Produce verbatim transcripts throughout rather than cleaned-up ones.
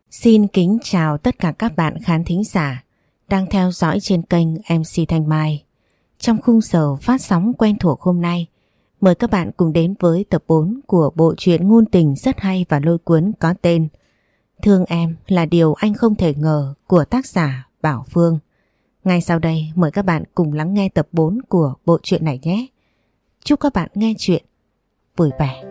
Xin kính chào tất cả các bạn khán thính giả đang theo dõi trên kênh em xê Thanh Mai. Trong khung giờ phát sóng quen thuộc hôm nay, mời các bạn cùng đến với tập bốn của bộ truyện ngôn tình rất hay và lôi cuốn có tên Thương Em Là Điều Anh Không Thể Ngờ của tác giả Bảo Phương. Ngay sau đây mời các bạn cùng lắng nghe tập bốn của bộ truyện này nhé. Chúc các bạn nghe chuyện vui vẻ.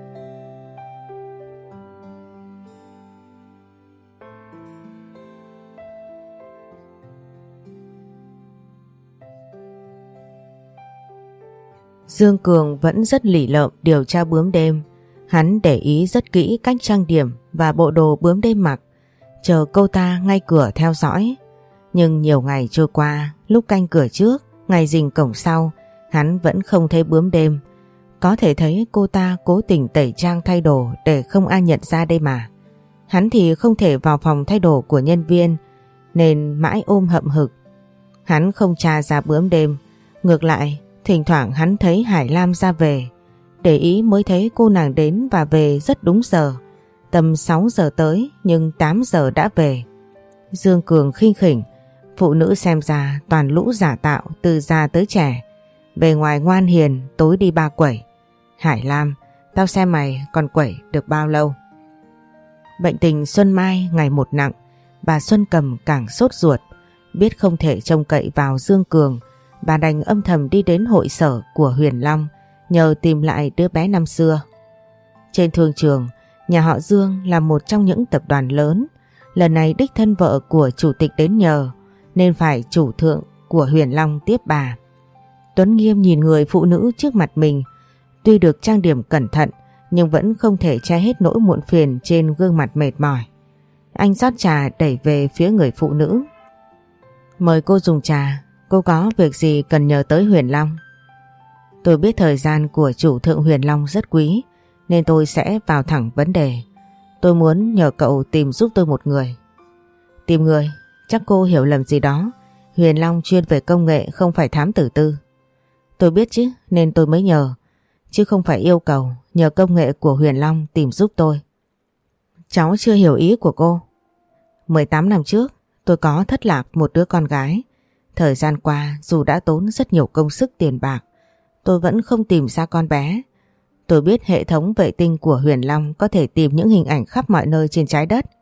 Dương Cường vẫn rất lỉ lợm điều tra bướm đêm. Hắn để ý rất kỹ cách trang điểm và bộ đồ bướm đêm mặc, chờ cô ta ngay cửa theo dõi. Nhưng nhiều ngày trôi qua, lúc canh cửa trước, ngày rình cổng sau, hắn vẫn không thấy bướm đêm. Có thể thấy cô ta cố tình tẩy trang thay đồ để không ai nhận ra đây mà. Hắn thì không thể vào phòng thay đồ của nhân viên nên mãi ôm hậm hực. Hắn không tra ra bướm đêm, ngược lại thỉnh thoảng hắn thấy Hải Lam ra về. Để ý mới thấy cô nàng đến và về rất đúng giờ. Tầm sáu giờ tới nhưng tám giờ đã về. Dương Cường khinh khỉnh, phụ nữ xem ra toàn lũ giả tạo từ già tới trẻ. Bề ngoài ngoan hiền, tối đi ba quẩy. Hải Lam, tao xem mày còn quẩy được bao lâu. Bệnh tình Xuân Mai ngày một nặng, bà Xuân Cầm càng sốt ruột. Biết không thể trông cậy vào Dương Cường, bà đành âm thầm đi đến hội sở của Huyền Long nhờ tìm lại đứa bé năm xưa. Trên thương trường, nhà họ Dương là một trong những tập đoàn lớn. Lần này đích thân vợ của chủ tịch đến nhờ nên phải chủ thượng của Huyền Long tiếp bà. Tuấn Nghiêm nhìn người phụ nữ trước mặt mình, tuy được trang điểm cẩn thận nhưng vẫn không thể che hết nỗi muộn phiền trên gương mặt mệt mỏi. Anh rót trà đẩy về phía người phụ nữ. Mời cô dùng trà. Cô có việc gì cần nhờ tới Huyền Long? Tôi biết thời gian của chủ thượng Huyền Long rất quý nên tôi sẽ vào thẳng vấn đề. Tôi muốn nhờ cậu tìm giúp tôi một người. Tìm người? Chắc cô hiểu lầm gì đó. Huyền Long chuyên về công nghệ không phải thám tử tư. Tôi biết chứ nên tôi mới nhờ, chứ không phải yêu cầu nhờ công nghệ của Huyền Long tìm giúp tôi. Cháu chưa hiểu ý của cô. mười tám năm trước tôi có thất lạc một đứa con gái. Thời gian qua dù đã tốn rất nhiều công sức tiền bạc, tôi vẫn không tìm ra con bé. Tôi biết hệ thống vệ tinh của Huyền Long có thể tìm những hình ảnh khắp mọi nơi trên trái đất.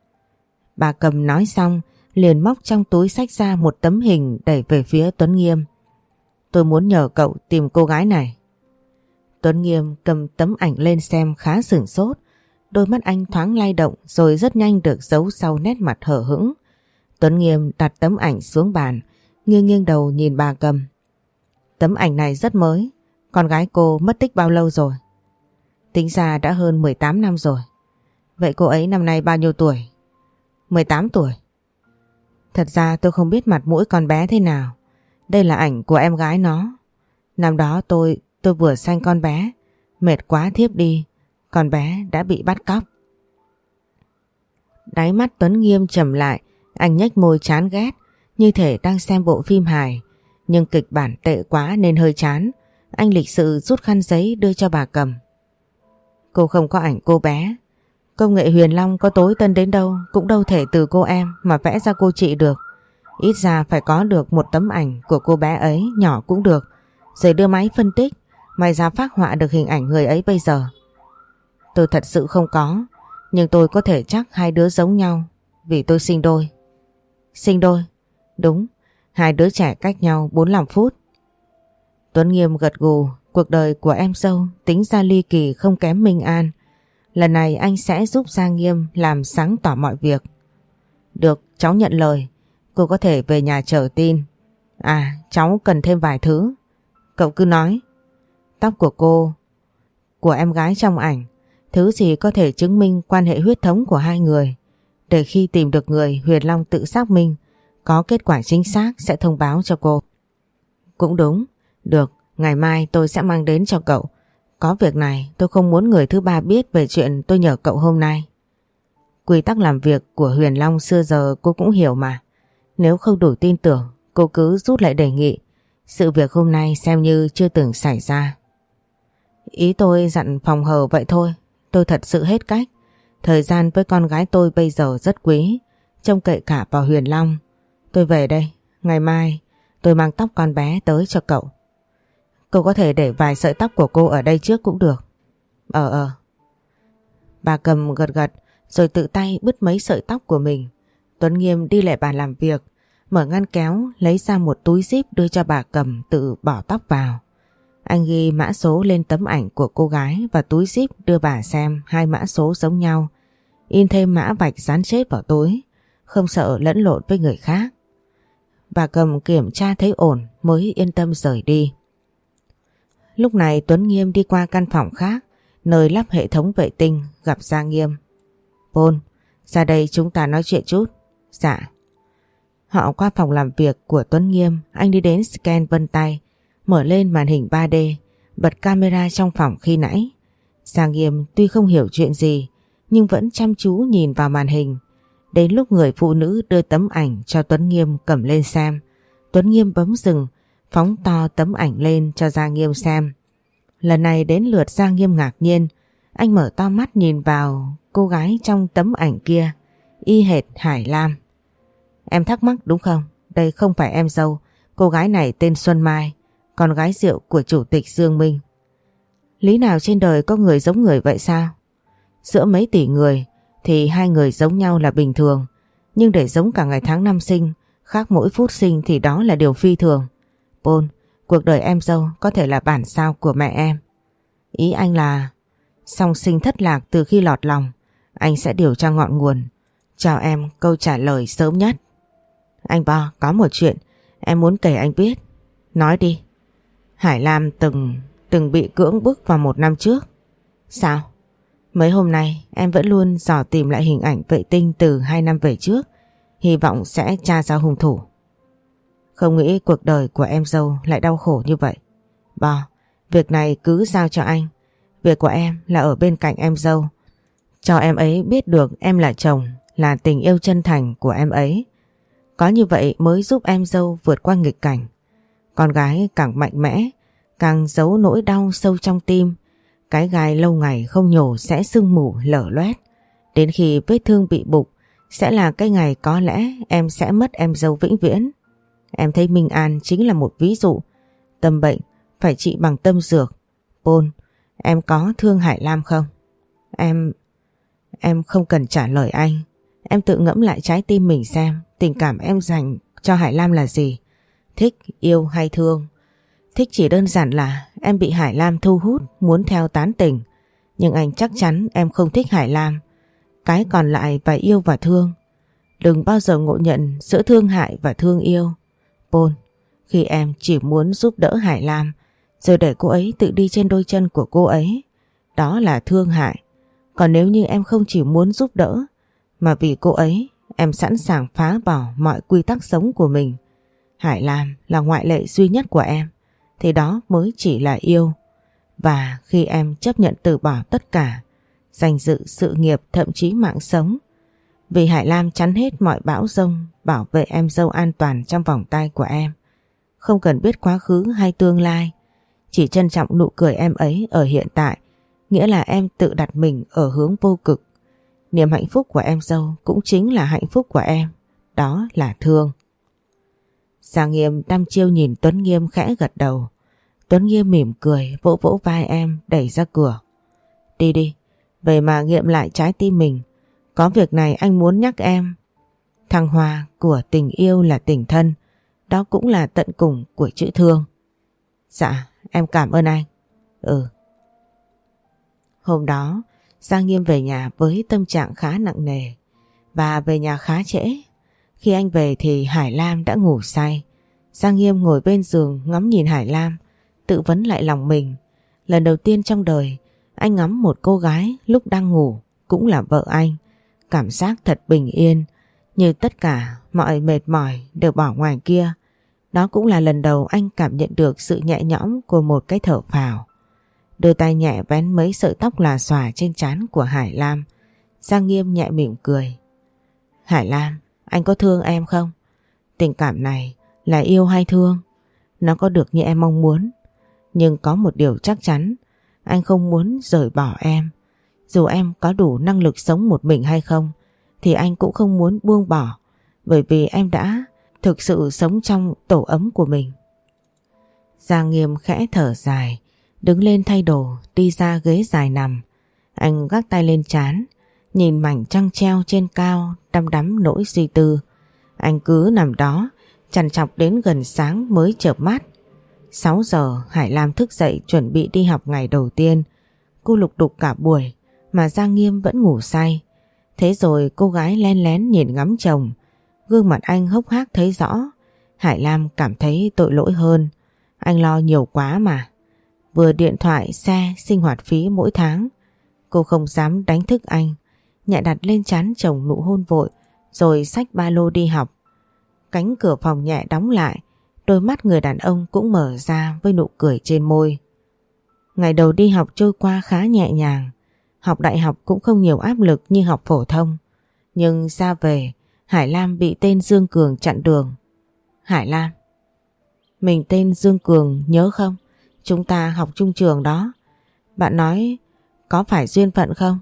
Bà Cầm nói xong liền móc trong túi xách ra một tấm hình đẩy về phía Tuấn Nghiêm. Tôi muốn nhờ cậu tìm cô gái này. Tuấn Nghiêm cầm tấm ảnh lên xem khá sửng sốt. Đôi mắt anh thoáng lay động rồi rất nhanh được giấu sau nét mặt hờ hững. Tuấn Nghiêm đặt tấm ảnh xuống bàn, nghiêng nghiêng đầu nhìn bà Cầm. Tấm ảnh này rất mới. Con gái cô mất tích bao lâu rồi? Tính ra đã hơn mười tám năm rồi. Vậy cô ấy năm nay bao nhiêu tuổi? mười tám tuổi. Thật ra tôi không biết mặt mũi con bé thế nào. Đây là ảnh của em gái nó. Năm đó tôi tôi vừa sanh con bé, mệt quá thiếp đi, con bé đã bị bắt cóc. Đáy mắt Tuấn Nghiêm trầm lại, anh nhếch môi chán ghét, như thể đang xem bộ phim hài, nhưng kịch bản tệ quá nên hơi chán. Anh lịch sự rút khăn giấy đưa cho bà Cầm. Cô không có ảnh cô bé. Công nghệ Huyền Long có tối tân đến đâu cũng đâu thể từ cô em mà vẽ ra cô chị được. Ít ra phải có được một tấm ảnh của cô bé ấy, nhỏ cũng được, rồi đưa máy phân tích, may ra phác họa được hình ảnh người ấy bây giờ. Tôi thật sự không có, nhưng tôi có thể chắc hai đứa giống nhau vì tôi sinh đôi. Sinh đôi? Đúng, hai đứa trẻ cách nhau bốn mươi lăm phút. Tuấn Nghiêm gật gù, cuộc đời của em dâu tính ra ly kỳ không kém Minh An. Lần này anh sẽ giúp Giang Nghiêm làm sáng tỏ mọi việc. Được, cháu nhận lời. Cô có thể về nhà chờ tin. À, cháu cần thêm vài thứ. Cậu cứ nói. Tóc của cô, của em gái trong ảnh, thứ gì có thể chứng minh quan hệ huyết thống của hai người. Để khi tìm được người Huyền Long tự xác minh, có kết quả chính xác sẽ thông báo cho cô. Cũng đúng. Được, ngày mai tôi sẽ mang đến cho cậu. Có việc này tôi không muốn người thứ ba biết về chuyện tôi nhờ cậu hôm nay. Quy tắc làm việc của Huyền Long xưa giờ cô cũng hiểu mà. Nếu không đủ tin tưởng, cô cứ rút lại đề nghị. Sự việc hôm nay xem như chưa từng xảy ra. Ý tôi dặn phòng hờ vậy thôi. Tôi thật sự hết cách. Thời gian với con gái tôi bây giờ rất quý, trông cậy cả vào Huyền Long. Tôi về đây, ngày mai tôi mang tóc con bé tới cho cậu. Cậu có thể để vài sợi tóc của cô ở đây trước cũng được. Ờ ờ. Bà Cầm gật gật rồi tự tay bứt mấy sợi tóc của mình. Tuấn Nghiêm đi lại bàn làm việc, mở ngăn kéo lấy ra một túi zip đưa cho bà Cầm tự bỏ tóc vào. Anh ghi mã số lên tấm ảnh của cô gái và túi zip đưa bà xem hai mã số giống nhau. In thêm mã vạch dán chết vào túi, không sợ lẫn lộn với người khác. Bà Cầm kiểm tra thấy ổn mới yên tâm rời đi. Lúc này Tuấn Nghiêm đi qua căn phòng khác, nơi lắp hệ thống vệ tinh, gặp Giang Nghiêm. Paul, ra đây chúng ta nói chuyện chút. Dạ. Họ qua phòng làm việc của Tuấn Nghiêm, anh đi đến scan vân tay, mở lên màn hình ba D, bật camera trong phòng khi nãy. Giang Nghiêm tuy không hiểu chuyện gì, nhưng vẫn chăm chú nhìn vào màn hình. Đến lúc người phụ nữ đưa tấm ảnh cho Tuấn Nghiêm cầm lên xem, Tuấn Nghiêm bấm dừng, phóng to tấm ảnh lên cho Giang Nghiêm xem. Lần này đến lượt Giang Nghiêm ngạc nhiên, anh mở to mắt nhìn vào cô gái trong tấm ảnh kia, y hệt Hải Lam. Em thắc mắc đúng không? Đây không phải em dâu, cô gái này tên Xuân Mai, con gái rượu của chủ tịch Dương Minh. Lý nào trên đời có người giống người vậy sao? Giữa mấy tỷ người thì hai người giống nhau là bình thường, nhưng để giống cả ngày tháng năm sinh, khác mỗi phút sinh thì đó là điều phi thường. Paul, cuộc đời em dâu có thể là bản sao của mẹ em. Ý anh là song sinh thất lạc từ khi lọt lòng, anh sẽ điều tra ngọn nguồn, cho em câu trả lời sớm nhất. Anh Bo, có một chuyện em muốn kể anh biết. Nói đi. Hải Lam từng từng bị cưỡng bức vào một năm trước. Sao? Mấy hôm nay em vẫn luôn dò tìm lại hình ảnh vệ tinh từ hai năm về trước, hy vọng sẽ tra ra hung thủ. Không nghĩ cuộc đời của em dâu lại đau khổ như vậy. Bo, việc này cứ giao cho anh. Việc của em là ở bên cạnh em dâu, cho em ấy biết được em là chồng, là tình yêu chân thành của em ấy. Có như vậy mới giúp em dâu vượt qua nghịch cảnh. Con gái càng mạnh mẽ, càng giấu nỗi đau sâu trong tim. Cái gai lâu ngày không nhổ sẽ sưng mù lở loét. Đến khi vết thương bị bục sẽ là cái ngày có lẽ em sẽ mất em dâu vĩnh viễn. Em thấy Minh An chính là một ví dụ. Tâm bệnh phải trị bằng tâm dược. Paul, em có thương Hải Lam không? Em... Em không cần trả lời anh. Em tự ngẫm lại trái tim mình xem tình cảm em dành cho Hải Lam là gì. Thích, yêu hay thương? Thích chỉ đơn giản là em bị Hải Lam thu hút, muốn theo tán tỉnh. Nhưng anh chắc chắn em không thích Hải Lam. Cái còn lại phải yêu và thương. Đừng bao giờ ngộ nhận giữa thương hại và thương yêu. Paul, khi em chỉ muốn giúp đỡ Hải Lam, rồi để cô ấy tự đi trên đôi chân của cô ấy, đó là thương hại. Còn nếu như em không chỉ muốn giúp đỡ, mà vì cô ấy em sẵn sàng phá bỏ mọi quy tắc sống của mình, Hải Lam là ngoại lệ duy nhất của em, thì đó mới chỉ là yêu. Và khi em chấp nhận từ bỏ tất cả, danh dự, sự nghiệp, thậm chí mạng sống, vì Hải Lam chắn hết mọi bão giông, bảo vệ em dâu an toàn trong vòng tay của em, không cần biết quá khứ hay tương lai, chỉ trân trọng nụ cười em ấy ở hiện tại, nghĩa là em tự đặt mình ở hướng vô cực. Niềm hạnh phúc của em dâu cũng chính là hạnh phúc của em, đó là thương. Giang Nghiêm đăm chiêu nhìn Tuấn Nghiêm khẽ gật đầu. Tuấn Nghiêm mỉm cười vỗ vỗ vai em đẩy ra cửa. Đi đi, về mà nghiệm lại trái tim mình. Có việc này anh muốn nhắc em. Thăng hoa của tình yêu là tình thân, đó cũng là tận cùng của chữ thương. Dạ, em cảm ơn anh. Ừ. Hôm đó, Giang Nghiêm về nhà với tâm trạng khá nặng nề và về nhà khá trễ. Khi anh về thì Hải Lam đã ngủ say. Giang Nghiêm ngồi bên giường ngắm nhìn Hải Lam, tự vấn lại lòng mình. Lần đầu tiên trong đời, anh ngắm một cô gái lúc đang ngủ cũng là vợ anh. Cảm giác thật bình yên, như tất cả mọi mệt mỏi đều bỏ ngoài kia. Đó cũng là lần đầu anh cảm nhận được sự nhẹ nhõm của một cái thở phào. Đưa tay nhẹ vén mấy sợi tóc lòa xòa trên trán của Hải Lam. Giang Nghiêm nhẹ mỉm cười. Hải Lam, anh có thương em không? Tình cảm này là yêu hay thương? Nó có được như em mong muốn. Nhưng có một điều chắc chắn, anh không muốn rời bỏ em. Dù em có đủ năng lực sống một mình hay không thì anh cũng không muốn buông bỏ, bởi vì em đã thực sự sống trong tổ ấm của mình. Giang Nghiêm khẽ thở dài, đứng lên thay đồ, đi ra ghế dài nằm. Anh gác tay lên trán, nhìn mảnh trăng treo trên cao, đăm đắm nỗi suy tư. Anh cứ nằm đó, trằn trọc đến gần sáng mới chợp mắt. sáu giờ Hải Lam thức dậy chuẩn bị đi học ngày đầu tiên. Cô lục đục cả buổi mà Giang Nghiêm vẫn ngủ say. Thế rồi cô gái len lén nhìn ngắm chồng. Gương mặt anh hốc hác thấy rõ. Hải Lam cảm thấy tội lỗi hơn. Anh lo nhiều quá mà. Vừa điện thoại, xe, sinh hoạt phí mỗi tháng. Cô không dám đánh thức anh. Nhẹ đặt lên trán chồng nụ hôn vội, rồi xách ba lô đi học. Cánh cửa phòng nhẹ đóng lại, đôi mắt người đàn ông cũng mở ra với nụ cười trên môi. Ngày đầu đi học trôi qua khá nhẹ nhàng. Học đại học cũng không nhiều áp lực như học phổ thông. Nhưng ra về, Hải Lam bị tên Dương Cường chặn đường. Hải Lam. Mình tên Dương Cường, nhớ không? Chúng ta học chung trường đó. Bạn nói có phải duyên phận không?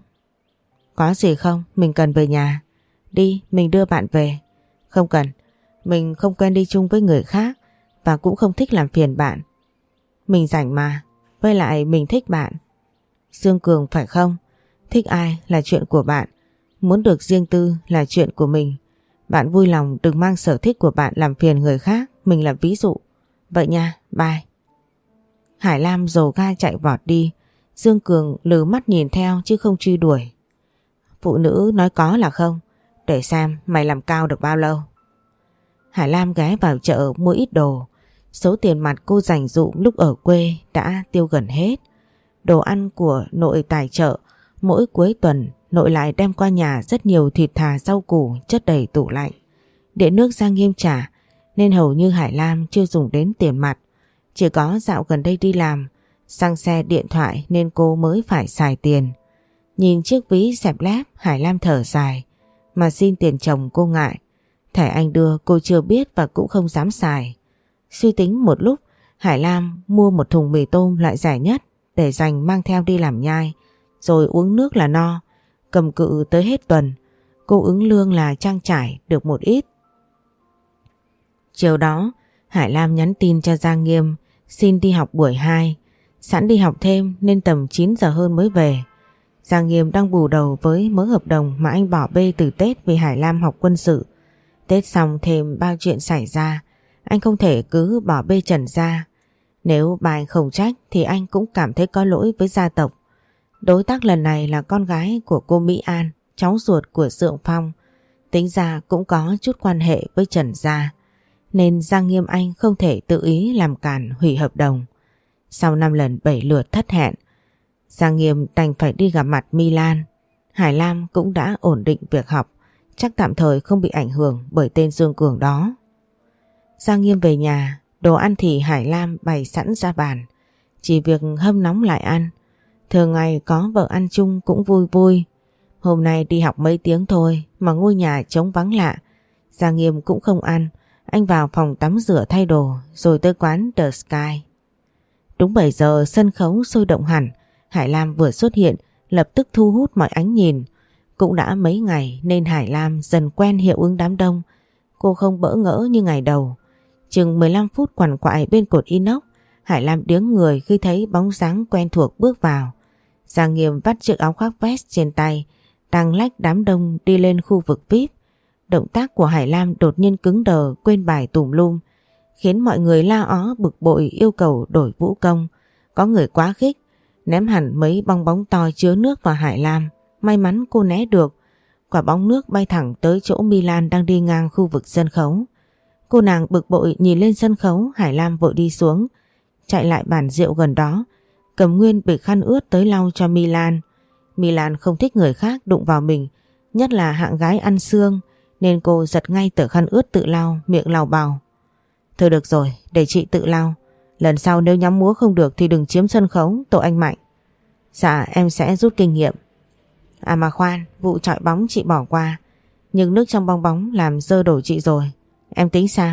Có gì không? Mình cần về nhà. Đi, mình đưa bạn về. Không cần. Mình không quen đi chung với người khác và cũng không thích làm phiền bạn. Mình rảnh mà. Với lại mình thích bạn. Dương Cường phải không? Thích ai là chuyện của bạn. Muốn được riêng tư là chuyện của mình. Bạn vui lòng đừng mang sở thích của bạn làm phiền người khác. Mình là ví dụ. Vậy nha, bye. Hải Lam dồ ga chạy vọt đi. Dương Cường lừ mắt nhìn theo chứ không truy đuổi. Phụ nữ nói có là không. Để xem mày làm cao được bao lâu. Hải Lam ghé vào chợ mua ít đồ. Số tiền mặt cô dành dụm lúc ở quê đã tiêu gần hết. Đồ ăn của nội tài trợ, mỗi cuối tuần nội lại đem qua nhà rất nhiều thịt thà rau củ chất đầy tủ lạnh. Điện nước Giang Nghiêm trả nên hầu như Hải Lam chưa dùng đến tiền mặt. Chỉ có dạo gần đây đi làm, xăng xe điện thoại nên cô mới phải xài tiền. Nhìn chiếc ví xẹp lép, Hải Lam thở dài. Mà xin tiền chồng cô ngại. Thẻ anh đưa cô chưa biết và cũng không dám xài. Suy tính một lúc, Hải Lam mua một thùng mì tôm loại rẻ nhất để dành mang theo đi làm nhai, rồi uống nước là no. Cầm cự tới hết tuần, cô ứng lương là trang trải được một ít. Chiều đó, Hải Lam nhắn tin cho Giang Nghiêm xin đi học buổi hai. Sẵn đi học thêm nên tầm chín giờ hơn mới về. Giang Nghiêm đang bù đầu với mớ hợp đồng mà anh bỏ bê từ Tết vì Hải Lam học quân sự. Tết xong thêm bao chuyện xảy ra, anh không thể cứ bỏ bê Trần ra. Nếu bà anh không trách thì anh cũng cảm thấy có lỗi với gia tộc. Đối tác lần này là con gái của cô Mỹ An, cháu ruột của Dượng Phong. Tính ra cũng có chút quan hệ với Trần gia. Nên Giang Nghiêm anh không thể tự ý làm cản hủy hợp đồng. Sau năm lần bảy lượt thất hẹn, Giang Nghiêm đành phải đi gặp mặt Milan. Hải Lam cũng đã ổn định việc học, chắc tạm thời không bị ảnh hưởng bởi tên Dương Cường đó. Giang Nghiêm về nhà, đồ ăn thì Hải Lam bày sẵn ra bàn, chỉ việc hâm nóng lại ăn. Thường ngày có vợ ăn chung cũng vui vui. Hôm nay đi học mấy tiếng thôi mà ngôi nhà trống vắng lạ. Giang Nghiêm cũng không ăn, anh vào phòng tắm rửa thay đồ rồi tới quán The Sky. Đúng bảy giờ sân khấu sôi động hẳn. Hải Lam vừa xuất hiện lập tức thu hút mọi ánh nhìn. Cũng đã mấy ngày nên Hải Lam dần quen hiệu ứng đám đông. Cô không bỡ ngỡ như ngày đầu. Chừng mười lăm phút quằn quại bên cột inox, Hải Lam điếng người khi thấy bóng dáng quen thuộc bước vào. Giang Nghiêm vắt chiếc áo khoác vest trên tay, đang lách đám đông đi lên khu vực vi ai pi. Động tác của Hải Lam đột nhiên cứng đờ, quên bài tùm lum, khiến mọi người la ó bực bội yêu cầu đổi vũ công. Có người quá khích, ném hẳn mấy bong bóng to chứa nước vào Hải Lam. May mắn cô né được. Quả bóng nước bay thẳng tới chỗ Milan đang đi ngang khu vực sân khấu. Cô nàng bực bội nhìn lên sân khấu. Hải Lam vội đi xuống, chạy lại bàn rượu gần đó, cầm nguyên bịch khăn ướt tới lau cho Milan. Milan không thích người khác đụng vào mình, nhất là hạng gái ăn xương, nên cô giật ngay tờ khăn ướt tự lau, miệng lào bào. Thôi được rồi, để chị tự lau. Lần sau nếu nhắm múa không được thì đừng chiếm sân khấu, tội anh Mạnh. Dạ em sẽ rút kinh nghiệm. À mà khoan, vụ chọi bóng chị bỏ qua, nhưng nước trong bong bóng làm dơ đổ chị rồi. Em tính sao?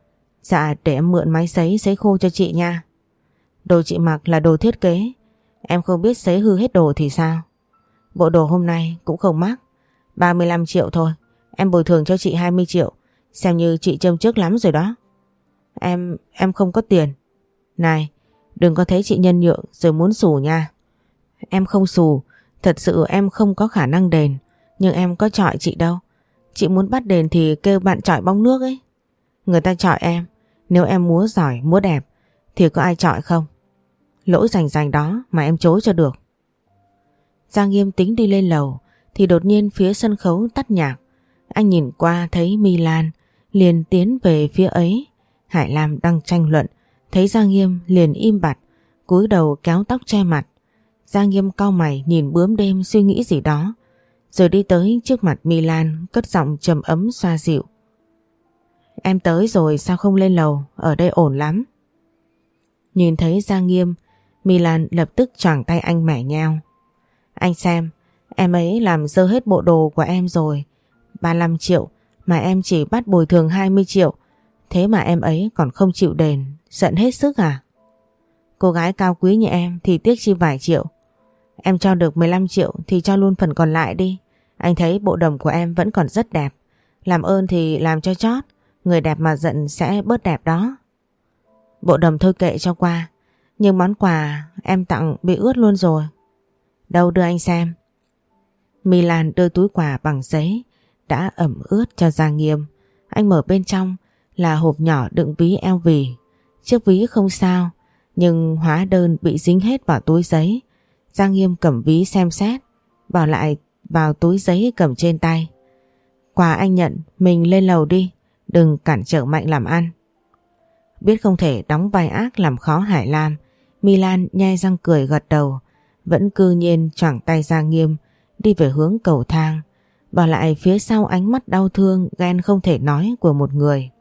Dạ để em mượn máy sấy sấy khô cho chị nha. Đồ chị mặc là đồ thiết kế, em không biết sấy hư hết đồ thì sao? bộ đồ hôm nay cũng không mắc, ba mươi lăm triệu thôi. Em bồi thường cho chị hai mươi triệu, xem như chị châm chước lắm rồi đó. Em, em không có tiền. Này, đừng có thấy chị nhân nhượng rồi muốn xù nha. Em không xù, thật sự em không có khả năng đền, nhưng em có chọi chị đâu. Chị muốn bắt đền thì kêu bạn chọi bóng nước ấy. Người ta chọi em, nếu em múa giỏi, múa đẹp thì có ai chọi không? Lỗi rành rành đó mà em chối cho được. Giang Nghiêm tính đi lên lầu thì đột nhiên phía sân khấu tắt nhạc. Anh nhìn qua thấy Milan, liền tiến về phía ấy. Hải Lam đang tranh luận, thấy Giang Nghiêm liền im bặt, cúi đầu kéo tóc che mặt. Giang Nghiêm cau mày nhìn bướm đêm suy nghĩ gì đó, rồi đi tới trước mặt Milan, cất giọng trầm ấm xoa dịu. Em tới rồi sao không lên lầu, ở đây ổn lắm. Nhìn thấy Giang Nghiêm, Milan lập tức choàng tay anh mẻ nheo. Anh xem, em ấy làm dơ hết bộ đồ của em rồi, ba mươi lăm triệu mà em chỉ bắt bồi thường hai mươi triệu, thế mà em ấy còn không chịu đền, giận hết sức à? Cô gái cao quý như em thì tiếc chi vài triệu. Em cho được mười lăm triệu thì cho luôn phần còn lại đi. Anh thấy bộ đầm của em vẫn còn rất đẹp, làm ơn thì làm cho chót, người đẹp mà giận sẽ bớt đẹp đó. Bộ đầm thôi kệ cho qua, nhưng món quà em tặng bị ướt luôn rồi. Đâu đưa anh xem. Milan đưa túi quà bằng giấy đã ẩm ướt cho Giang Nghiêm. Anh mở bên trong là hộp nhỏ đựng ví eo vỉ. Chiếc ví không sao, nhưng hóa đơn bị dính hết vào túi giấy. Giang Nghiêm cầm ví xem xét, bỏ lại vào túi giấy cầm trên tay. Quà anh nhận, mình lên lầu đi, đừng cản trở Mạnh làm ăn. Biết không thể đóng vai ác làm khó Hải Lam, Milan nhe răng cười gật đầu, vẫn cư nhiên choàng tay Giang Nghiêm đi về hướng cầu thang, bỏ lại phía sau ánh mắt đau thương ghen không thể nói của một người.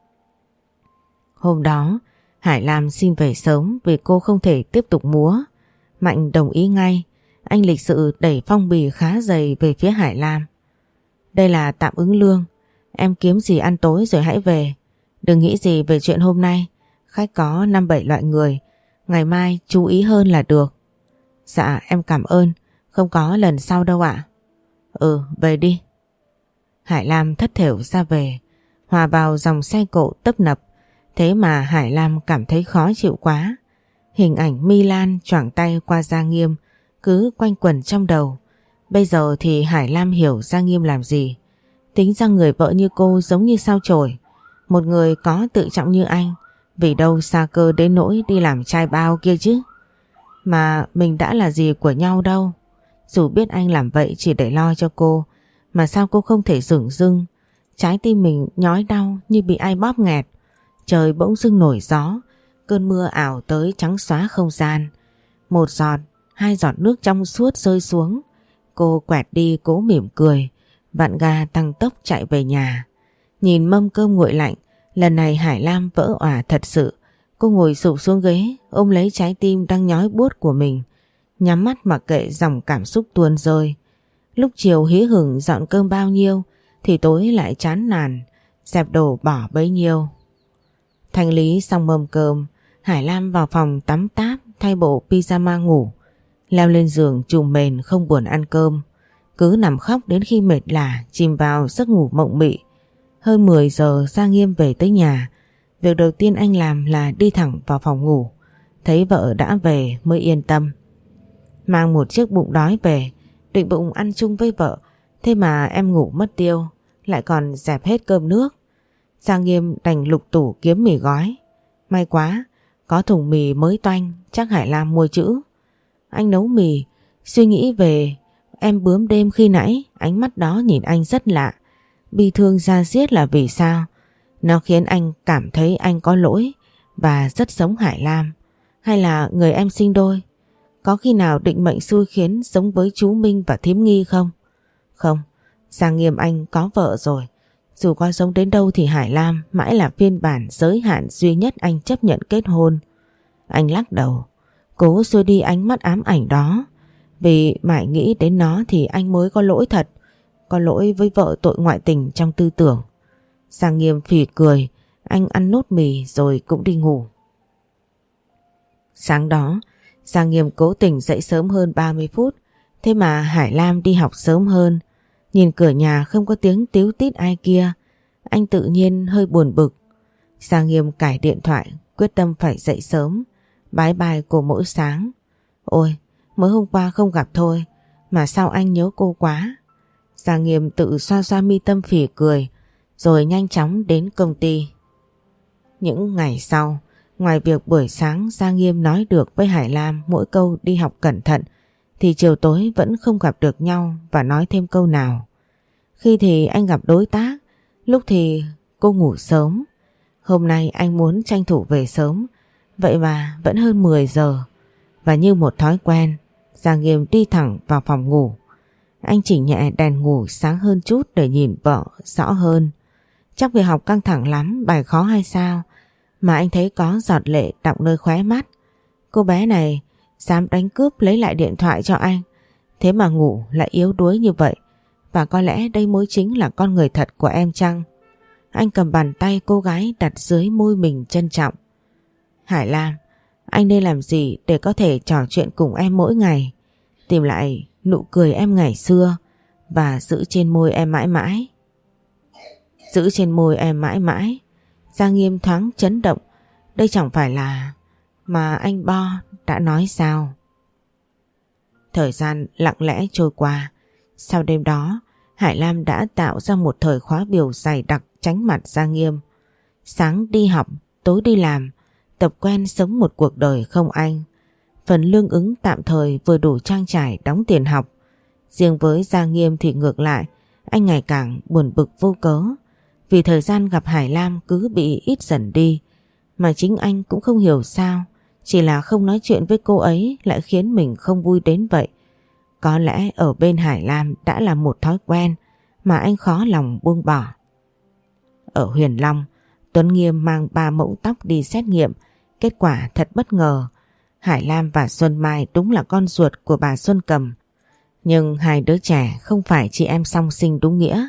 Hôm đó Hải Lam xin về sớm vì cô không thể tiếp tục múa. Mạnh đồng ý ngay, anh lịch sự đẩy phong bì khá dày về phía Hải Lam. Đây là tạm ứng lương, em kiếm gì ăn tối rồi hãy về. Đừng nghĩ gì về chuyện hôm nay, khách có năm bảy loại người, ngày mai chú ý hơn là được. Dạ em cảm ơn, không có lần sau đâu ạ. Ừ, về đi. Hải Lam thất thểu ra về, hòa vào dòng xe cộ tấp nập. Thế mà Hải Lam cảm thấy khó chịu quá. Hình ảnh Milan choàng tay qua Giang Nghiêm cứ quanh quẩn trong đầu. Bây giờ thì Hải Lam hiểu Giang Nghiêm làm gì. Tính ra người vợ như cô giống như sao chổi. Một người có tự trọng như anh, vì đâu xa cơ đến nỗi đi làm trai bao kia chứ. Mà mình đã là gì của nhau đâu. Dù biết anh làm vậy chỉ để lo cho cô, mà sao cô không thể dửng dưng. Trái tim mình nhói đau như bị ai bóp nghẹt. Trời bỗng dưng nổi gió, cơn mưa ảo tới trắng xóa không gian. Một giọt, hai giọt nước trong suốt rơi xuống. Cô quẹt đi cố mỉm cười, vặn ga tăng tốc chạy về nhà. Nhìn mâm cơm nguội lạnh, lần này Hải Lam vỡ òa thật sự. Cô ngồi sụp xuống ghế, ôm lấy trái tim đang nhói buốt của mình, nhắm mắt mặc kệ dòng cảm xúc tuôn rơi. Lúc chiều hí hửng dọn cơm bao nhiêu thì tối lại chán nản, dẹp đồ bỏ bấy nhiêu. Thanh lý xong mâm cơm, Hải Lam vào phòng tắm táp thay bộ pyjama ngủ, leo lên giường trùm mền không buồn ăn cơm, cứ nằm khóc đến khi mệt lả chìm vào giấc ngủ mộng mị. Hơn mười giờ Giang Nghiêm về tới nhà, việc đầu tiên anh làm là đi thẳng vào phòng ngủ, thấy vợ đã về mới yên tâm. Mang một chiếc bụng đói về, định bụng ăn chung với vợ, thế mà em ngủ mất tiêu, lại còn dẹp hết cơm nước. Giang Nghiêm đành lục tủ kiếm mì gói. May quá, có thùng mì mới toanh, chắc Hải Lam mua chữ. Anh nấu mì, suy nghĩ về em bướm đêm khi nãy, ánh mắt đó nhìn anh rất lạ. Bi thương da diết là vì sao? Nó khiến anh cảm thấy anh có lỗi và rất giống Hải Lam. Hay là người em sinh đôi? Có khi nào định mệnh xui khiến giống với chú Minh và thím Nghi không? Không, Giang Nghiêm anh có vợ rồi. Dù có giống đến đâu thì Hải Lam mãi là phiên bản giới hạn duy nhất anh chấp nhận kết hôn. Anh lắc đầu, cố xua đi ánh mắt ám ảnh đó. Vì mãi nghĩ đến nó thì anh mới có lỗi thật. Có lỗi với vợ tội ngoại tình trong tư tưởng. Giang Nghiêm phì cười, anh ăn nốt mì rồi cũng đi ngủ. Sáng đó, Giang Nghiêm cố tình dậy sớm hơn ba mươi phút Thế mà Hải Lam đi học sớm hơn. Nhìn cửa nhà không có tiếng tíu tít ai kia, anh tự nhiên hơi buồn bực. Giang Nghiêm cài điện thoại, quyết tâm phải dậy sớm, bái bai cô mỗi sáng. Ôi, mới hôm qua không gặp thôi, mà sao anh nhớ cô quá. Giang Nghiêm tự xoa xoa mi tâm phỉ cười, rồi nhanh chóng đến công ty. Những ngày sau, ngoài việc buổi sáng Giang Nghiêm nói được với Hải Lam mỗi câu đi học cẩn thận, thì chiều tối vẫn không gặp được nhau và nói thêm câu nào. Khi thì anh gặp đối tác, lúc thì cô ngủ sớm. Hôm nay anh muốn tranh thủ về sớm, vậy mà vẫn hơn mười giờ. Và như một thói quen, Giang Nghiêm đi thẳng vào phòng ngủ. Anh chỉnh nhẹ đèn ngủ sáng hơn chút để nhìn vợ rõ hơn. Chắc việc học căng thẳng lắm, bài khó hay sao mà anh thấy có giọt lệ đọng nơi khóe mắt. Cô bé này dám đánh cướp lấy lại điện thoại cho anh, thế mà ngủ lại yếu đuối như vậy. Và có lẽ đây mới chính là con người thật của em chăng? Anh cầm bàn tay cô gái đặt dưới môi mình trân trọng. Hải Lam, anh nên làm gì để có thể trò chuyện cùng em mỗi ngày, tìm lại nụ cười em ngày xưa và giữ trên môi em mãi mãi? Giữ trên môi em mãi mãi. Giang Nghiêm thoáng chấn động. Đây chẳng phải là mà anh Bo đã nói sao? Thời gian lặng lẽ trôi qua. Sau đêm đó, Hải Lam đã tạo ra một thời khóa biểu dày đặc tránh mặt Giang Nghiêm. Sáng đi học, tối đi làm, tập quen sống một cuộc đời không anh. Phần lương ứng tạm thời vừa đủ trang trải đóng tiền học. Riêng với Giang Nghiêm thì ngược lại, anh ngày càng buồn bực vô cớ. Vì thời gian gặp Hải Lam cứ bị ít dần đi, mà chính anh cũng không hiểu sao, chỉ là không nói chuyện với cô ấy lại khiến mình không vui đến vậy. Có lẽ ở bên Hải Lam đã là một thói quen mà anh khó lòng buông bỏ. Ở Huyền Long, Tuấn Nghiêm mang ba mẫu tóc đi xét nghiệm, kết quả thật bất ngờ. Hải Lam và Xuân Mai đúng là con ruột của bà Xuân Cầm, nhưng hai đứa trẻ không phải chị em song sinh đúng nghĩa.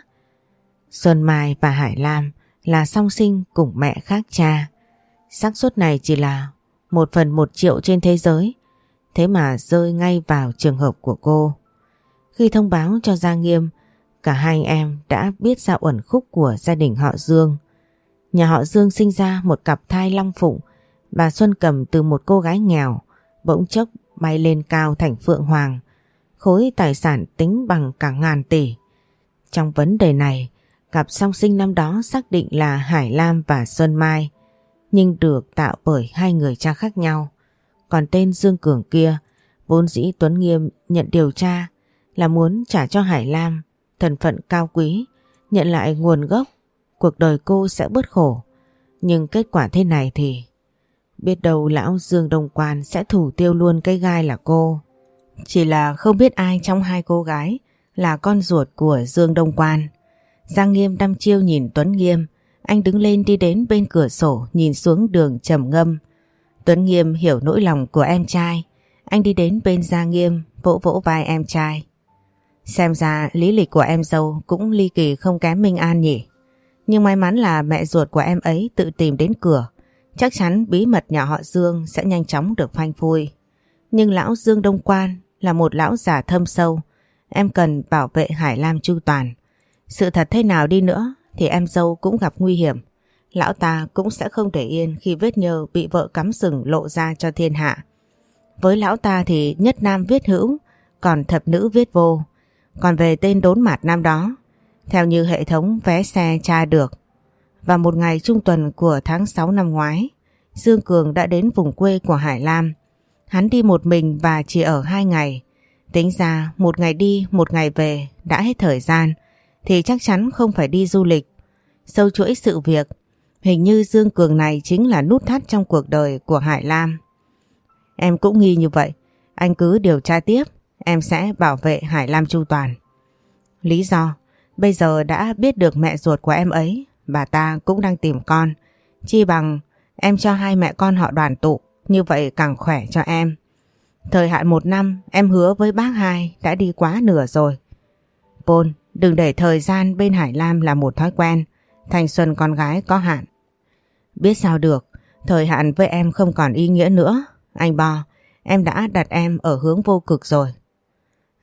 Xuân Mai và Hải Lam là song sinh cùng mẹ khác cha. Xác suất này chỉ là một phần một triệu trên thế giới, thế mà rơi ngay vào trường hợp của cô. Khi thông báo cho Giang Nghiêm, cả hai anh em đã biết ra uẩn khúc của gia đình họ Dương. Nhà họ Dương sinh ra một cặp thai long phụng. Bà Xuân Cầm từ một cô gái nghèo bỗng chốc bay lên cao thành phượng hoàng, khối tài sản tính bằng cả ngàn tỷ. Trong vấn đề này, cặp song sinh năm đó xác định là Hải Lam và Xuân Mai, nhưng được tạo bởi hai người cha khác nhau. Còn tên Dương Cường kia, vốn dĩ Tuấn Nghiêm nhận điều tra là muốn trả cho Hải Lam thân phận cao quý, nhận lại nguồn gốc, cuộc đời cô sẽ bớt khổ. Nhưng kết quả thế này thì biết đâu lão Dương Đông Quan sẽ thủ tiêu luôn cái gai là cô. Chỉ là không biết ai trong hai cô gái là con ruột của Dương Đông Quan. Giang Nghiêm đăm chiêu nhìn Tuấn Nghiêm. Anh đứng lên đi đến bên cửa sổ nhìn xuống đường trầm ngâm. Tuấn Nghiêm hiểu nỗi lòng của em trai. Anh đi đến bên Giang Nghiêm, vỗ vỗ vai em trai. Xem ra lý lịch của em dâu cũng ly kỳ không kém Minh An nhỉ. Nhưng may mắn là mẹ ruột của em ấy tự tìm đến cửa. Chắc chắn bí mật nhà họ Dương sẽ nhanh chóng được phanh phui. Nhưng lão Dương Đông Quan là một lão già thâm sâu. Em cần bảo vệ Hải Lam chu toàn. Sự thật thế nào đi nữa thì em dâu cũng gặp nguy hiểm. Lão ta cũng sẽ không để yên khi vết nhơ bị vợ cắm sừng lộ ra cho thiên hạ. Với lão ta thì nhất nam viết hữu, còn thập nữ viết vô. Còn về tên đốn mạt năm đó, theo như hệ thống vé xe tra được, vào một ngày trung tuần của tháng sáu năm ngoái, Dương Cường đã đến vùng quê của Hải Lam. Hắn đi một mình và chỉ ở hai ngày. Tính ra một ngày đi một ngày về đã hết thời gian thì chắc chắn không phải đi du lịch. Sâu chuỗi sự việc, hình như Dương Cường này chính là nút thắt trong cuộc đời của Hải Lam. Em cũng nghi như vậy. Anh cứ điều tra tiếp, em sẽ bảo vệ Hải Lam chu toàn. Lý do, bây giờ đã biết được mẹ ruột của em ấy, bà ta cũng đang tìm con. Chi bằng em cho hai mẹ con họ đoàn tụ, như vậy càng khỏe cho em. Thời hạn một năm em hứa với bác hai đã đi quá nửa rồi. Paul, đừng để thời gian bên Hải Lam là một thói quen. Thanh xuân con gái có hạn. Biết sao được, thời hạn với em không còn ý nghĩa nữa. Anh Bo, em đã đặt em ở hướng vô cực rồi.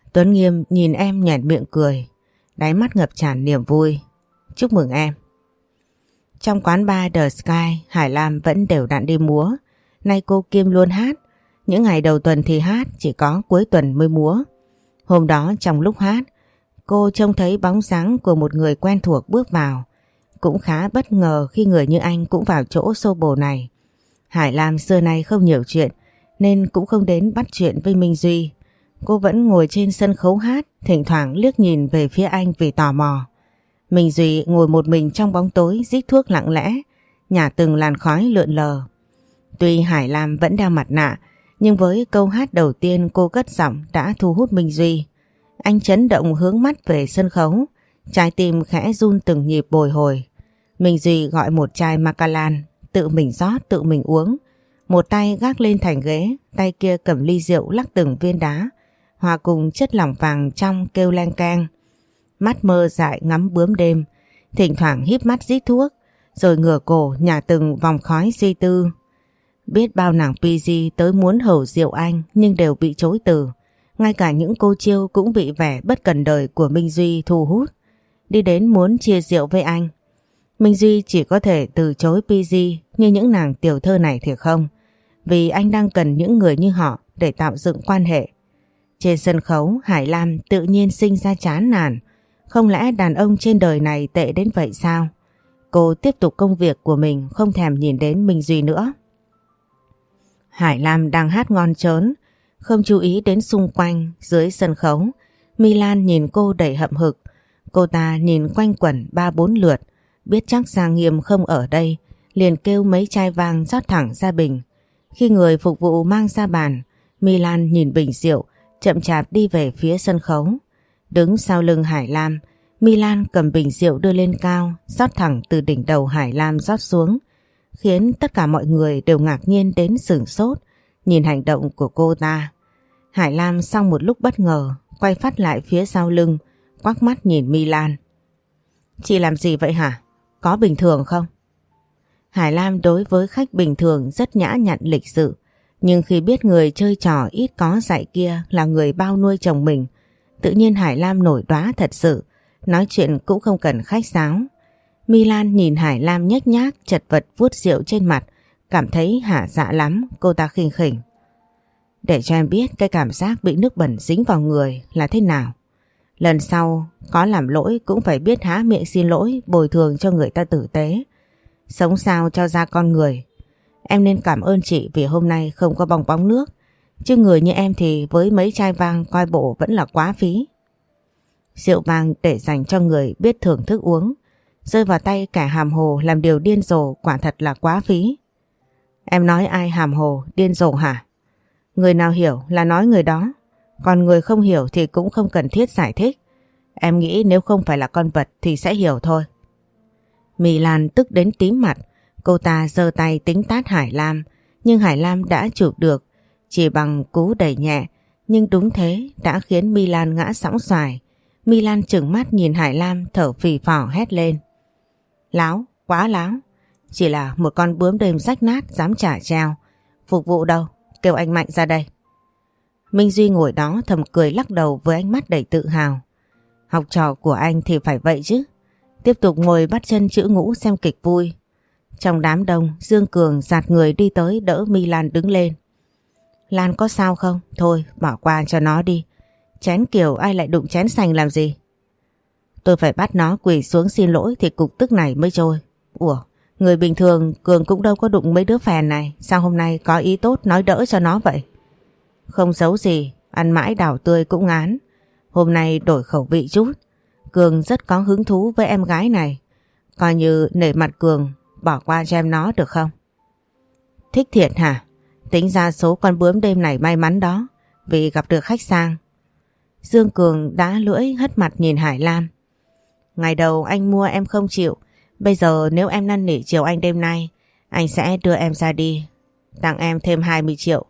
Tuấn Nghiêm nhìn em nhoẻn miệng cười, đáy mắt ngập tràn niềm vui. Chúc mừng em. Trong quán bar The Sky, Hải Lam vẫn đều đặn đi múa. Nay cô kiêm luôn hát. Những ngày đầu tuần thì hát, chỉ có cuối tuần mới múa. Hôm đó trong lúc hát, cô trông thấy bóng dáng của một người quen thuộc bước vào. Cũng khá bất ngờ khi người như anh cũng vào chỗ xô bồ này. Hải Lam xưa nay không nhiều chuyện nên cũng không đến bắt chuyện với Minh Duy. Cô vẫn ngồi trên sân khấu hát, thỉnh thoảng liếc nhìn về phía anh vì tò mò. Minh Duy ngồi một mình trong bóng tối rít thuốc lặng lẽ, nhả từng làn khói lượn lờ. Tuy Hải Lam vẫn đeo mặt nạ, nhưng với câu hát đầu tiên cô cất giọng đã thu hút Minh Duy. Anh chấn động hướng mắt về sân khấu, trái tim khẽ run từng nhịp bồi hồi. Minh Duy gọi một chai Macallan, tự mình rót tự mình uống. Một tay gác lên thành ghế, tay kia cầm ly rượu lắc từng viên đá, hòa cùng chất lỏng vàng trong kêu leng keng. Mắt mơ dại ngắm bướm đêm, thỉnh thoảng híp mắt rít thuốc, rồi ngửa cổ nhả từng vòng khói suy tư. Biết bao nàng pi gi tới muốn hầu rượu anh nhưng đều bị chối từ. Ngay cả những cô chiêu cũng bị vẻ bất cần đời của Minh Duy thu hút, đi đến muốn chia rượu với anh. Minh Duy chỉ có thể từ chối pi gi như những nàng tiểu thơ này thì không, vì anh đang cần những người như họ để tạo dựng quan hệ. Trên sân khấu, Hải Lam tự nhiên sinh ra chán nản. Không lẽ đàn ông trên đời này tệ đến vậy sao? Cô tiếp tục công việc của mình, không thèm nhìn đến Minh Duy nữa. Hải Lam đang hát ngon trớn, không chú ý đến xung quanh. Dưới sân khấu, Milan nhìn cô đầy hậm hực. Cô ta nhìn quanh quẩn ba bốn lượt, biết chắc Giang Nghiêm không ở đây, liền kêu mấy chai vang rót thẳng ra bình. Khi người phục vụ mang ra bàn, Milan nhìn bình rượu, chậm chạp đi về phía sân khấu. Đứng sau lưng Hải Lam, Milan cầm bình rượu đưa lên cao, rót thẳng từ đỉnh đầu Hải Lam rót xuống, khiến tất cả mọi người đều ngạc nhiên đến sửng sốt nhìn hành động của cô ta. Hải Lam sau một lúc bất ngờ, quay phát lại phía sau lưng, quắc mắt nhìn Milan. Chị làm gì vậy hả? Có bình thường không? Hải Lam đối với khách bình thường rất nhã nhặn lịch sự, nhưng khi biết người chơi trò ít có dạy kia là người bao nuôi chồng mình, tự nhiên Hải Lam nổi đoá thật sự, nói chuyện cũng không cần khách sáo. Milan nhìn Hải Lam nhếch nhác chật vật vuốt rượu trên mặt, cảm thấy hả dạ lắm. Cô ta khinh khỉnh. Để cho em biết cái cảm giác bị nước bẩn dính vào người là thế nào. Lần sau có làm lỗi cũng phải biết há miệng xin lỗi, bồi thường cho người ta tử tế. Sống sao cho ra con người. Em nên cảm ơn chị vì hôm nay không có bong bóng nước, chứ người như em thì với mấy chai vang coi bộ vẫn là quá phí. Rượu vang để dành cho người biết thưởng thức uống, rơi vào tay kẻ hàm hồ làm điều điên rồ quả thật là quá phí. Em nói ai hàm hồ, điên rồ hả? Người nào hiểu là nói người đó, còn người không hiểu thì cũng không cần thiết giải thích. Em nghĩ nếu không phải là con vật thì sẽ hiểu thôi. Milan tức đến tím mặt, cô ta giơ tay tính tát Hải Lam, nhưng Hải Lam đã chụp được, chỉ bằng cú đẩy nhẹ, nhưng đúng thế đã khiến Milan ngã sóng xoài. Milan trừng mắt nhìn Hải Lam thở phì phò hét lên. Láo, quá láo, chỉ là một con bướm đêm rách nát dám trả treo. Phục vụ đâu, kêu anh Mạnh ra đây. Minh Duy ngồi đó thầm cười lắc đầu với ánh mắt đầy tự hào. Học trò của anh thì phải vậy chứ. Tiếp tục ngồi bắt chân chữ ngũ xem kịch vui. Trong đám đông, Dương Cường dạt người đi tới đỡ Milan đứng lên. Lan có sao không? Thôi bỏ qua cho nó đi. Chén kiểu ai lại đụng chén sành làm gì? Tôi phải bắt nó quỳ xuống xin lỗi thì cục tức này mới trôi. Ủa, người bình thường Cường cũng đâu có đụng mấy đứa phèn này. Sao hôm nay có ý tốt nói đỡ cho nó vậy? Không giấu gì, ăn mãi đào tươi cũng ngán. Hôm nay đổi khẩu vị chút. Cường rất có hứng thú với em gái này. Coi như nể mặt Cường, bỏ qua cho em nó được không? Thích thiệt hả? Tính ra số con bướm đêm này may mắn đó, vì gặp được khách sang. Dương Cường đã lưỡi hất mặt nhìn Hải Lam. Ngày đầu anh mua em không chịu, bây giờ nếu em năn nỉ chiều anh đêm nay, anh sẽ đưa em ra đi, tặng em thêm hai mươi triệu.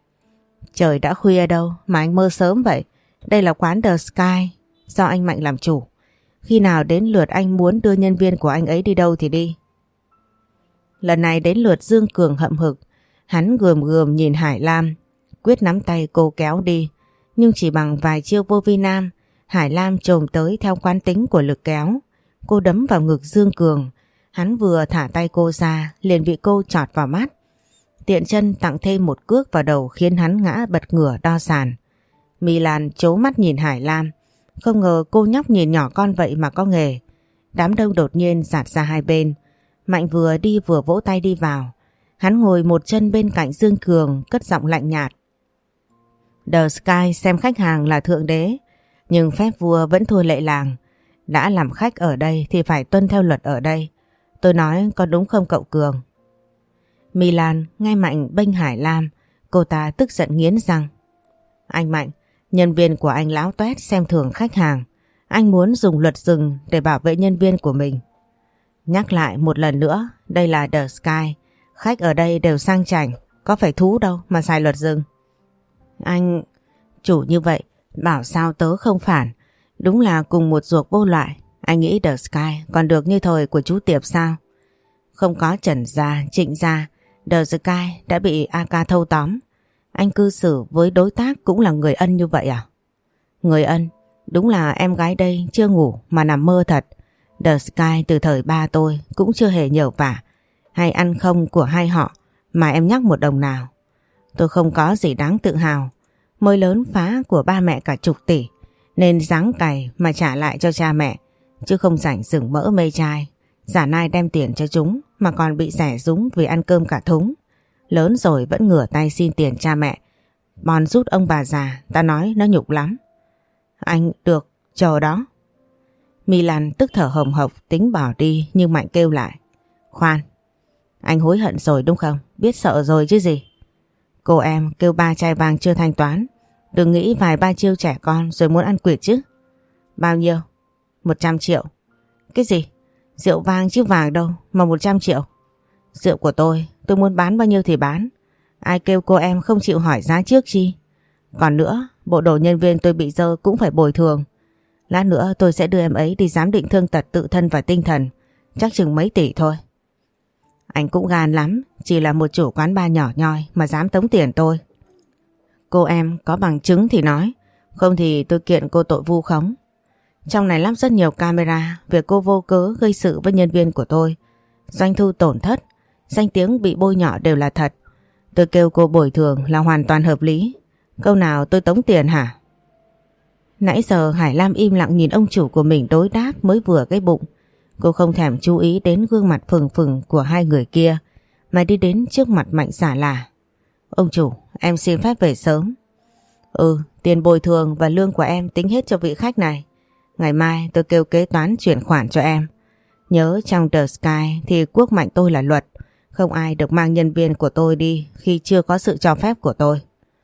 Trời đã khuya đâu mà anh mơ sớm vậy. Đây là quán The Sky, do anh Mạnh làm chủ. Khi nào đến lượt anh muốn đưa nhân viên của anh ấy đi đâu thì đi. Lần này đến lượt Dương Cường hậm hực. Hắn gườm gườm nhìn Hải Lam, quyết nắm tay cô kéo đi. Nhưng chỉ bằng vài chiêu vô vi nam, Hải Lam chồm tới theo quán tính của lực kéo. Cô đấm vào ngực Dương Cường. Hắn vừa thả tay cô ra liền bị cô chọt vào mắt. Tiện chân tặng thêm một cước vào đầu khiến hắn ngã bật ngửa đo sàn. Milan trố mắt nhìn Hải Lam. Không ngờ cô nhóc nhìn nhỏ con vậy mà có nghề. Đám đông đột nhiên dạt ra hai bên. Mạnh vừa đi vừa vỗ tay đi vào. Hắn ngồi một chân bên cạnh Dương Cường, cất giọng lạnh nhạt. The Sky xem khách hàng là thượng đế, nhưng phép vua vẫn thua lệ làng. Đã làm khách ở đây thì phải tuân theo luật ở đây. Tôi nói có đúng không cậu Cường? Milan nghe Mạnh bênh Hải Lam, cô ta tức giận nghiến răng. Anh Mạnh, nhân viên của anh láo toét xem thường khách hàng. Anh muốn dùng luật rừng để bảo vệ nhân viên của mình. Nhắc lại một lần nữa, đây là The Sky. Khách ở đây đều sang chảnh, có phải thú đâu mà xài luật rừng. Anh... Chủ như vậy, bảo sao tớ không phản. Đúng là cùng một ruột vô loại. Anh nghĩ The Sky còn được như thời của chú Tiệp sao? Không có Trần Gia, Trịnh Gia, The Sky đã bị a ca thâu tóm. Anh cư xử với đối tác cũng là người ân như vậy à? Người ân? Đúng là em gái đây chưa ngủ mà nằm mơ thật. The Sky từ thời ba tôi cũng chưa hề nhờ vả hay ăn không của hai họ mà em nhắc một đồng nào. Tôi không có gì đáng tự hào. Mới lớn phá của ba mẹ cả chục tỷ nên giáng cày mà trả lại cho cha mẹ, chứ không rảnh rừng mỡ mê trai. Giả nai đem tiền cho chúng mà còn bị rẻ rúng vì ăn cơm cả thúng. Lớn rồi vẫn ngửa tay xin tiền cha mẹ. Bòn rút ông bà già, ta nói nó nhục lắm. Anh được, chờ đó. Milan tức thở hồng hộc tính bỏ đi nhưng Mạnh kêu lại. Khoan, anh hối hận rồi đúng không? Biết sợ rồi chứ gì. Cô em kêu ba chai vàng chưa thanh toán. Đừng nghĩ vài ba chiêu trẻ con rồi muốn ăn quỵt chứ. Bao nhiêu? Một trăm triệu. Cái gì? Rượu vang chứ vàng đâu mà một trăm triệu. Rượu của tôi, tôi muốn bán bao nhiêu thì bán. Ai kêu cô em không chịu hỏi giá trước chi. Còn nữa, bộ đồ nhân viên tôi bị dơ cũng phải bồi thường. Lát nữa tôi sẽ đưa em ấy đi giám định thương tật tự thân và tinh thần. Chắc chừng mấy tỷ thôi. Anh cũng gan lắm, chỉ là một chủ quán bar nhỏ nhoi mà dám tống tiền tôi. Cô em có bằng chứng thì nói, không thì tôi kiện cô tội vu khống. Trong này lắp rất nhiều camera, việc cô vô cớ gây sự với nhân viên của tôi, doanh thu tổn thất, danh tiếng bị bôi nhọ đều là thật. Tôi kêu cô bồi thường là hoàn toàn hợp lý. Câu nào tôi tống tiền hả? Nãy giờ Hải Lam im lặng nhìn ông chủ của mình đối đáp mới vừa cái bụng. Cô không thèm chú ý đến gương mặt phừng phừng của hai người kia mà đi đến trước mặt Mạnh xả là. Ông chủ, em xin phép về sớm. Ừ, tiền bồi thường và lương của em tính hết cho vị khách này. Ngày mai tôi kêu kế toán chuyển khoản cho em. Nhớ trong The Sky thì quốc Mạnh tôi là luật. Không ai được mang nhân viên của tôi đi khi chưa có sự cho phép của tôi.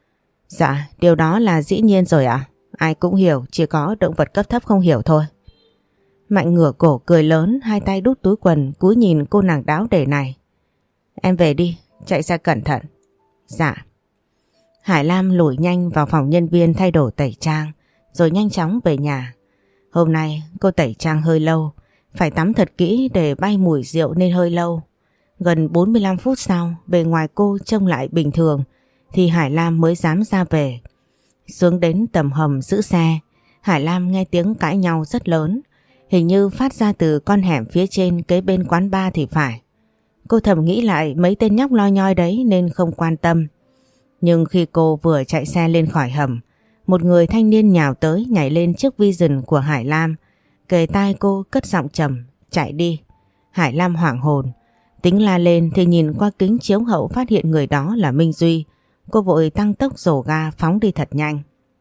Dạ, điều đó là dĩ nhiên rồi ạ. À? Ai cũng hiểu, chỉ có động vật cấp thấp không hiểu thôi. Mạnh ngửa cổ cười lớn, hai tay đút túi quần cúi nhìn cô nàng đáo để này. Em về đi, chạy ra cẩn thận. Dạ. Hải Lam lủi nhanh vào phòng nhân viên thay đồ tẩy trang rồi nhanh chóng về nhà. Hôm nay cô tẩy trang hơi lâu, phải tắm thật kỹ để bay mùi rượu nên hơi lâu. Gần bốn mươi lăm phút sau, bề ngoài cô trông lại bình thường thì Hải Lam mới dám ra về. Xuống đến tầm hầm giữ xe, Hải Lam nghe tiếng cãi nhau rất lớn, hình như phát ra từ con hẻm phía trên kế bên quán bar thì phải. Cô thầm nghĩ lại mấy tên nhóc loi nhoi đấy nên không quan tâm. Nhưng khi cô vừa chạy xe lên khỏi hầm, một người thanh niên nhào tới nhảy lên chiếc Vision của Hải Lam, kề tai cô cất giọng trầm, chạy đi. Hải Lam hoảng hồn, tính la lên thì nhìn qua kính chiếu hậu phát hiện người đó là Minh Duy. Cô vội tăng tốc rổ ga phóng đi thật nhanh.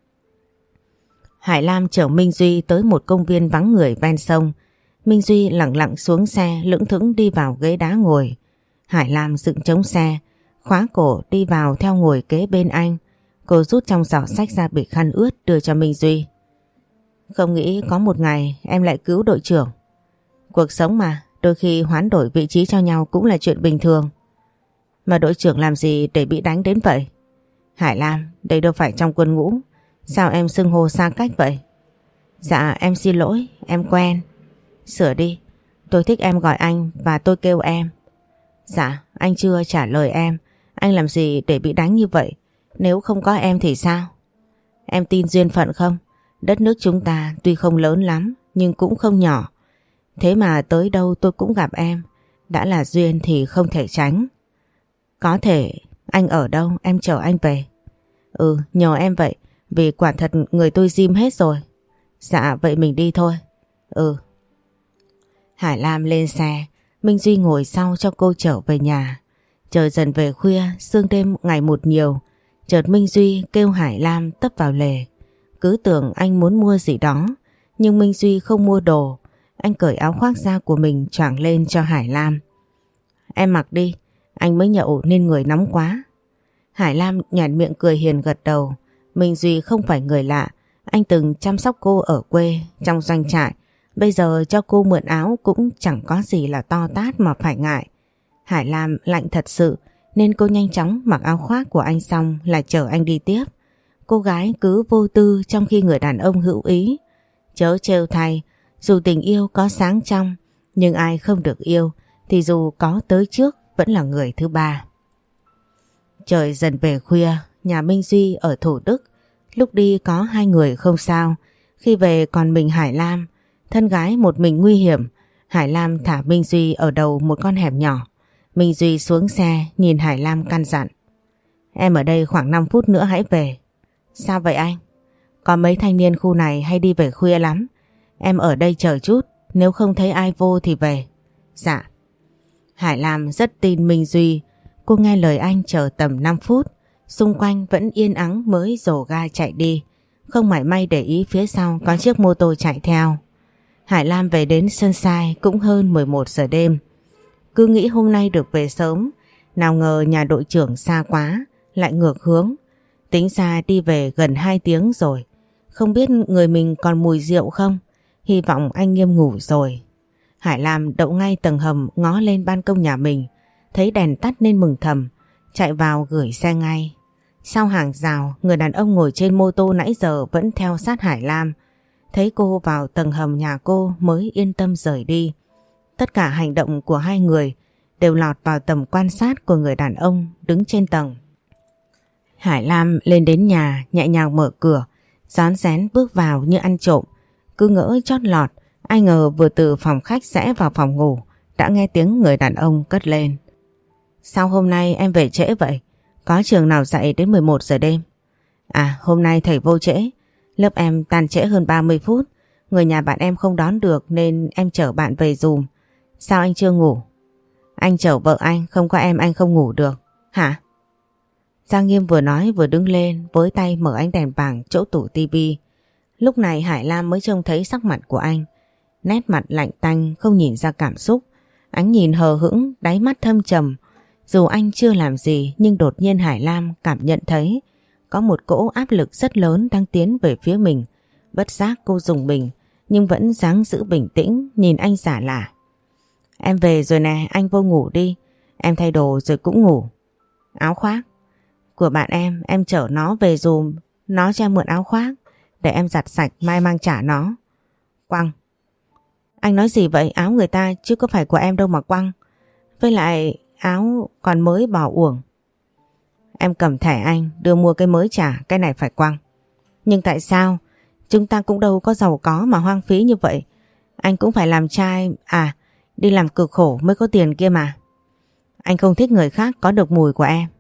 Hải Lam chở Minh Duy tới một công viên vắng người ven sông. Minh Duy lặng lặng xuống xe lững thững đi vào ghế đá ngồi. Hải Lam dựng chống xe, khóa cổ đi vào theo ngồi kế bên anh. Cô rút trong giỏ xách ra bịch khăn ướt đưa cho Minh Duy. Không nghĩ có một ngày em lại cứu đội trưởng. Cuộc sống mà, đôi khi hoán đổi vị trí cho nhau cũng là chuyện bình thường. Mà đội trưởng làm gì để bị đánh đến vậy? Hải Lam, đây đâu phải trong quân ngũ. Sao em xưng hô xa cách vậy? Dạ em xin lỗi, em quen. Sửa đi, tôi thích em gọi anh và tôi kêu em. Dạ, anh chưa trả lời em. Anh làm gì để bị đánh như vậy? Nếu không có em thì sao? Em tin duyên phận không? Đất nước chúng ta tuy không lớn lắm nhưng cũng không nhỏ. Thế mà tới đâu tôi cũng gặp em. Đã là duyên thì không thể tránh. Có thể. Anh ở đâu em chở anh về? Ừ, nhờ em vậy. Vì quả thật người tôi diêm hết rồi. Dạ vậy mình đi thôi. Ừ. Hải Lam lên xe, Minh Duy ngồi sau cho cô trở về nhà. Trời dần về khuya, sương đêm ngày một nhiều. Chợt Minh Duy kêu Hải Lam tấp vào lề. Cứ tưởng anh muốn mua gì đó, nhưng Minh Duy không mua đồ. Anh cởi áo khoác da của mình choàng lên cho Hải Lam. Em mặc đi, anh mới nhậu nên người nóng quá. Hải Lam nhàn miệng cười hiền gật đầu. Minh Duy không phải người lạ, anh từng chăm sóc cô ở quê, trong doanh trại. Bây giờ cho cô mượn áo cũng chẳng có gì là to tát mà phải ngại. Hải Lam lạnh thật sự nên cô nhanh chóng mặc áo khoác của anh xong là chở anh đi tiếp. Cô gái cứ vô tư trong khi người đàn ông hữu ý. Chớ trêu thay, dù tình yêu có sáng trong, nhưng ai không được yêu thì dù có tới trước vẫn là người thứ ba. Trời dần về khuya, nhà Minh Duy ở Thủ Đức. Lúc đi có hai người không sao, khi về còn mình Hải Lam. Thân gái một mình nguy hiểm. Hải Lam thả Minh Duy ở đầu một con hẻm nhỏ. Minh Duy xuống xe nhìn Hải Lam căn dặn. Em ở đây khoảng năm phút nữa hãy về. Sao vậy anh? Có mấy thanh niên khu này hay đi về khuya lắm. Em ở đây chờ chút, nếu không thấy ai vô thì về. Dạ. Hải Lam rất tin Minh Duy. Cô nghe lời anh chờ tầm năm phút. Xung quanh vẫn yên ắng mới dồ ga chạy đi. Không mảy may để ý phía sau có chiếc mô tô chạy theo. Hải Lam về đến Sunshine cũng hơn mười một giờ đêm. Cứ nghĩ hôm nay được về sớm, nào ngờ nhà đội trưởng xa quá, lại ngược hướng. Tính ra đi về gần hai tiếng rồi. Không biết người mình còn mùi rượu không? Hy vọng anh Nghiêm ngủ rồi. Hải Lam đậu ngay tầng hầm ngó lên ban công nhà mình. Thấy đèn tắt nên mừng thầm, chạy vào gửi xe ngay. Sau hàng rào, người đàn ông ngồi trên mô tô nãy giờ vẫn theo sát Hải Lam. Thấy cô vào tầng hầm nhà cô mới yên tâm rời đi. Tất cả hành động của hai người đều lọt vào tầm quan sát của người đàn ông đứng trên tầng. Hải Lam lên đến nhà nhẹ nhàng mở cửa, rón rén bước vào như ăn trộm. Cứ ngỡ chót lọt, ai ngờ vừa từ phòng khách rẽ vào phòng ngủ đã nghe tiếng người đàn ông cất lên. Sao hôm nay em về trễ vậy? Có trường nào dạy đến mười một giờ đêm? À, hôm nay thầy vô trễ. Lớp em tan trễ hơn ba mươi phút. Người nhà bạn em không đón được nên em chở bạn về dùm. Sao anh chưa ngủ? Anh chở vợ anh, không có em anh không ngủ được. Hả? Giang Nghiêm vừa nói vừa đứng lên với tay mở ánh đèn vàng chỗ tủ tivi. Lúc này Hải Lam mới trông thấy sắc mặt của anh. Nét mặt lạnh tanh không nhìn ra cảm xúc. Ánh nhìn hờ hững, đáy mắt thâm trầm. Dù anh chưa làm gì nhưng đột nhiên Hải Lam cảm nhận thấy có một cỗ áp lực rất lớn đang tiến về phía mình. Bất giác cô rùng mình nhưng vẫn dáng giữ bình tĩnh nhìn anh giả lả. Em về rồi nè, anh vô ngủ đi. Em thay đồ rồi cũng ngủ. Áo khoác của bạn em, em chở nó về dùm. Nó cho em mượn áo khoác để em giặt sạch mai mang trả nó. Quăng. Anh nói gì vậy? Áo người ta chứ có phải của em đâu mà quăng. Với lại áo còn mới bỏ uổng. Em cầm thẻ anh đưa mua cái mới trả, cái này phải quăng. Nhưng tại sao? Chúng ta cũng đâu có giàu có mà hoang phí như vậy. Anh cũng phải làm trai, à, đi làm cực khổ mới có tiền kia mà. Anh không thích người khác có được mùi của em.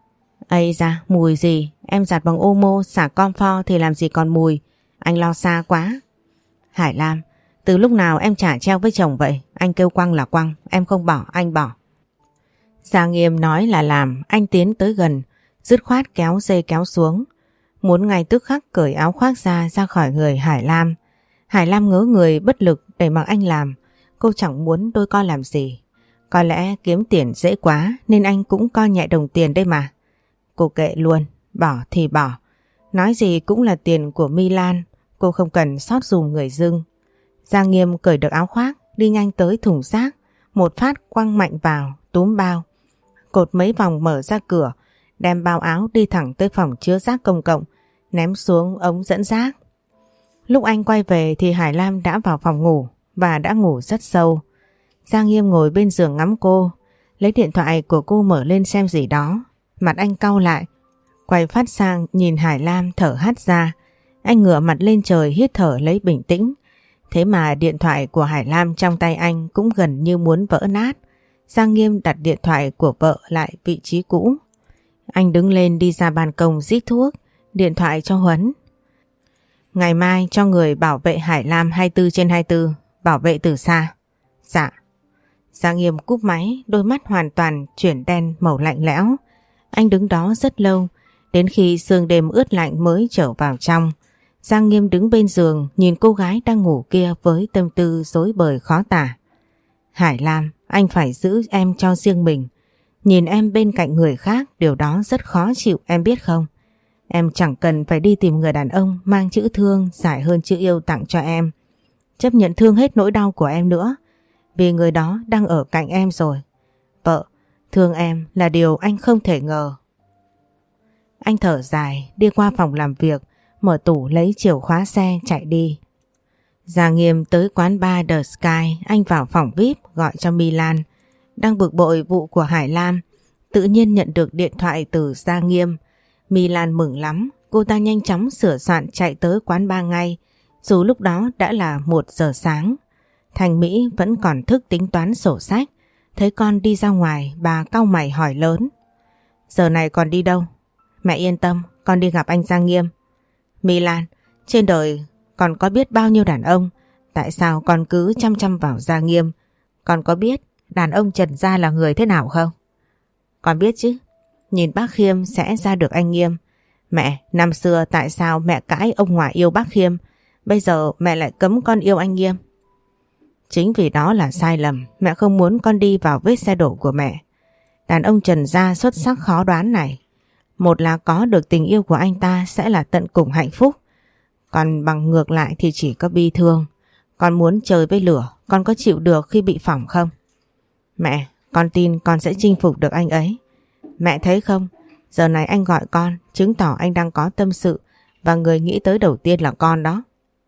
Ây da, mùi gì? Em giặt bằng Omo, xả Comfort thì làm gì còn mùi. Anh lo xa quá. Hải Lam, từ lúc nào em trả treo với chồng vậy? Anh kêu quăng là quăng, em không bỏ, anh bỏ. Giang Nghiêm nói là làm, anh tiến tới gần, dứt khoát kéo dây kéo xuống. Muốn ngay tức khắc cởi áo khoác ra ra khỏi người Hải Lam. Hải Lam ngớ người bất lực để mặc anh làm. Cô chẳng muốn đôi co làm gì. Có lẽ kiếm tiền dễ quá nên anh cũng coi nhẹ đồng tiền đây mà. Cô kệ luôn, bỏ thì bỏ. Nói gì cũng là tiền của Milan, cô không cần xót dùm người dưng. Giang Nghiêm cởi được áo khoác, đi nhanh tới thùng rác, một phát quăng mạnh vào, túm bao. Cột mấy vòng mở ra cửa, đem bao áo đi thẳng tới phòng chứa rác công cộng, ném xuống ống dẫn rác. Lúc anh quay về thì Hải Lam đã vào phòng ngủ và đã ngủ rất sâu. Giang Nghiêm ngồi bên giường ngắm cô, lấy điện thoại của cô mở lên xem gì đó. Mặt anh cau lại, Quay phát sang nhìn Hải Lam thở hắt ra. Anh ngửa mặt lên trời hít thở lấy bình tĩnh. Thế mà điện thoại của Hải Lam trong tay anh cũng gần như muốn vỡ nát. Giang Nghiêm đặt điện thoại của vợ lại vị trí cũ. Anh đứng lên đi ra ban công rít thuốc, điện thoại cho Huấn. Ngày mai cho người bảo vệ Hải Lam hai mươi bốn trên hai mươi bốn, bảo vệ từ xa. Dạ. Giang Nghiêm cúp máy, đôi mắt hoàn toàn chuyển đen màu lạnh lẽo. Anh đứng đó rất lâu, đến khi sương đêm ướt lạnh mới trở vào trong. Giang Nghiêm đứng bên giường nhìn cô gái đang ngủ kia với tâm tư rối bời khó tả. Hải Lam, anh phải giữ em cho riêng mình. Nhìn em bên cạnh người khác, điều đó rất khó chịu, em biết không? Em chẳng cần phải đi tìm người đàn ông mang chữ thương dài hơn chữ yêu tặng cho em. Chấp nhận thương hết nỗi đau của em nữa, vì người đó đang ở cạnh em rồi. Vợ, thương em là điều anh không thể ngờ. Anh thở dài, đi qua phòng làm việc, mở tủ lấy chìa khóa xe chạy đi. Giang Nghiêm tới quán bar The Sky, anh vào phòng vi ai pi gọi cho Milan. Đang bực bội vụ của Hải Lam, tự nhiên nhận được điện thoại từ Giang Nghiêm. Milan mừng lắm, cô ta nhanh chóng sửa soạn chạy tới quán bar ngay, dù lúc đó đã là một giờ sáng. Thành Mỹ vẫn còn thức tính toán sổ sách, thấy con đi ra ngoài bà cau mày hỏi lớn. Giờ này còn đi đâu? Mẹ yên tâm, con đi gặp anh Giang Nghiêm. Milan, trên đời còn có biết bao nhiêu đàn ông, tại sao con cứ chăm chăm vào Giang Nghiêm? Con có biết đàn ông Trần gia là người thế nào không? Con biết chứ, nhìn bác Khiêm sẽ ra được anh Nghiêm. Mẹ, năm xưa tại sao mẹ cãi ông ngoại yêu bác Khiêm, bây giờ mẹ lại cấm con yêu anh Nghiêm? Chính vì đó là sai lầm, mẹ không muốn con đi vào vết xe đổ của mẹ. Đàn ông Trần gia xuất sắc khó đoán này, một là có được tình yêu của anh ta sẽ là tận cùng hạnh phúc, còn bằng ngược lại thì chỉ có bi thương. Con muốn chơi với lửa, con có chịu được khi bị phỏng không? Mẹ, con tin con sẽ chinh phục được anh ấy. Mẹ thấy không, giờ này anh gọi con, chứng tỏ anh đang có tâm sự, và người nghĩ tới đầu tiên là con đó.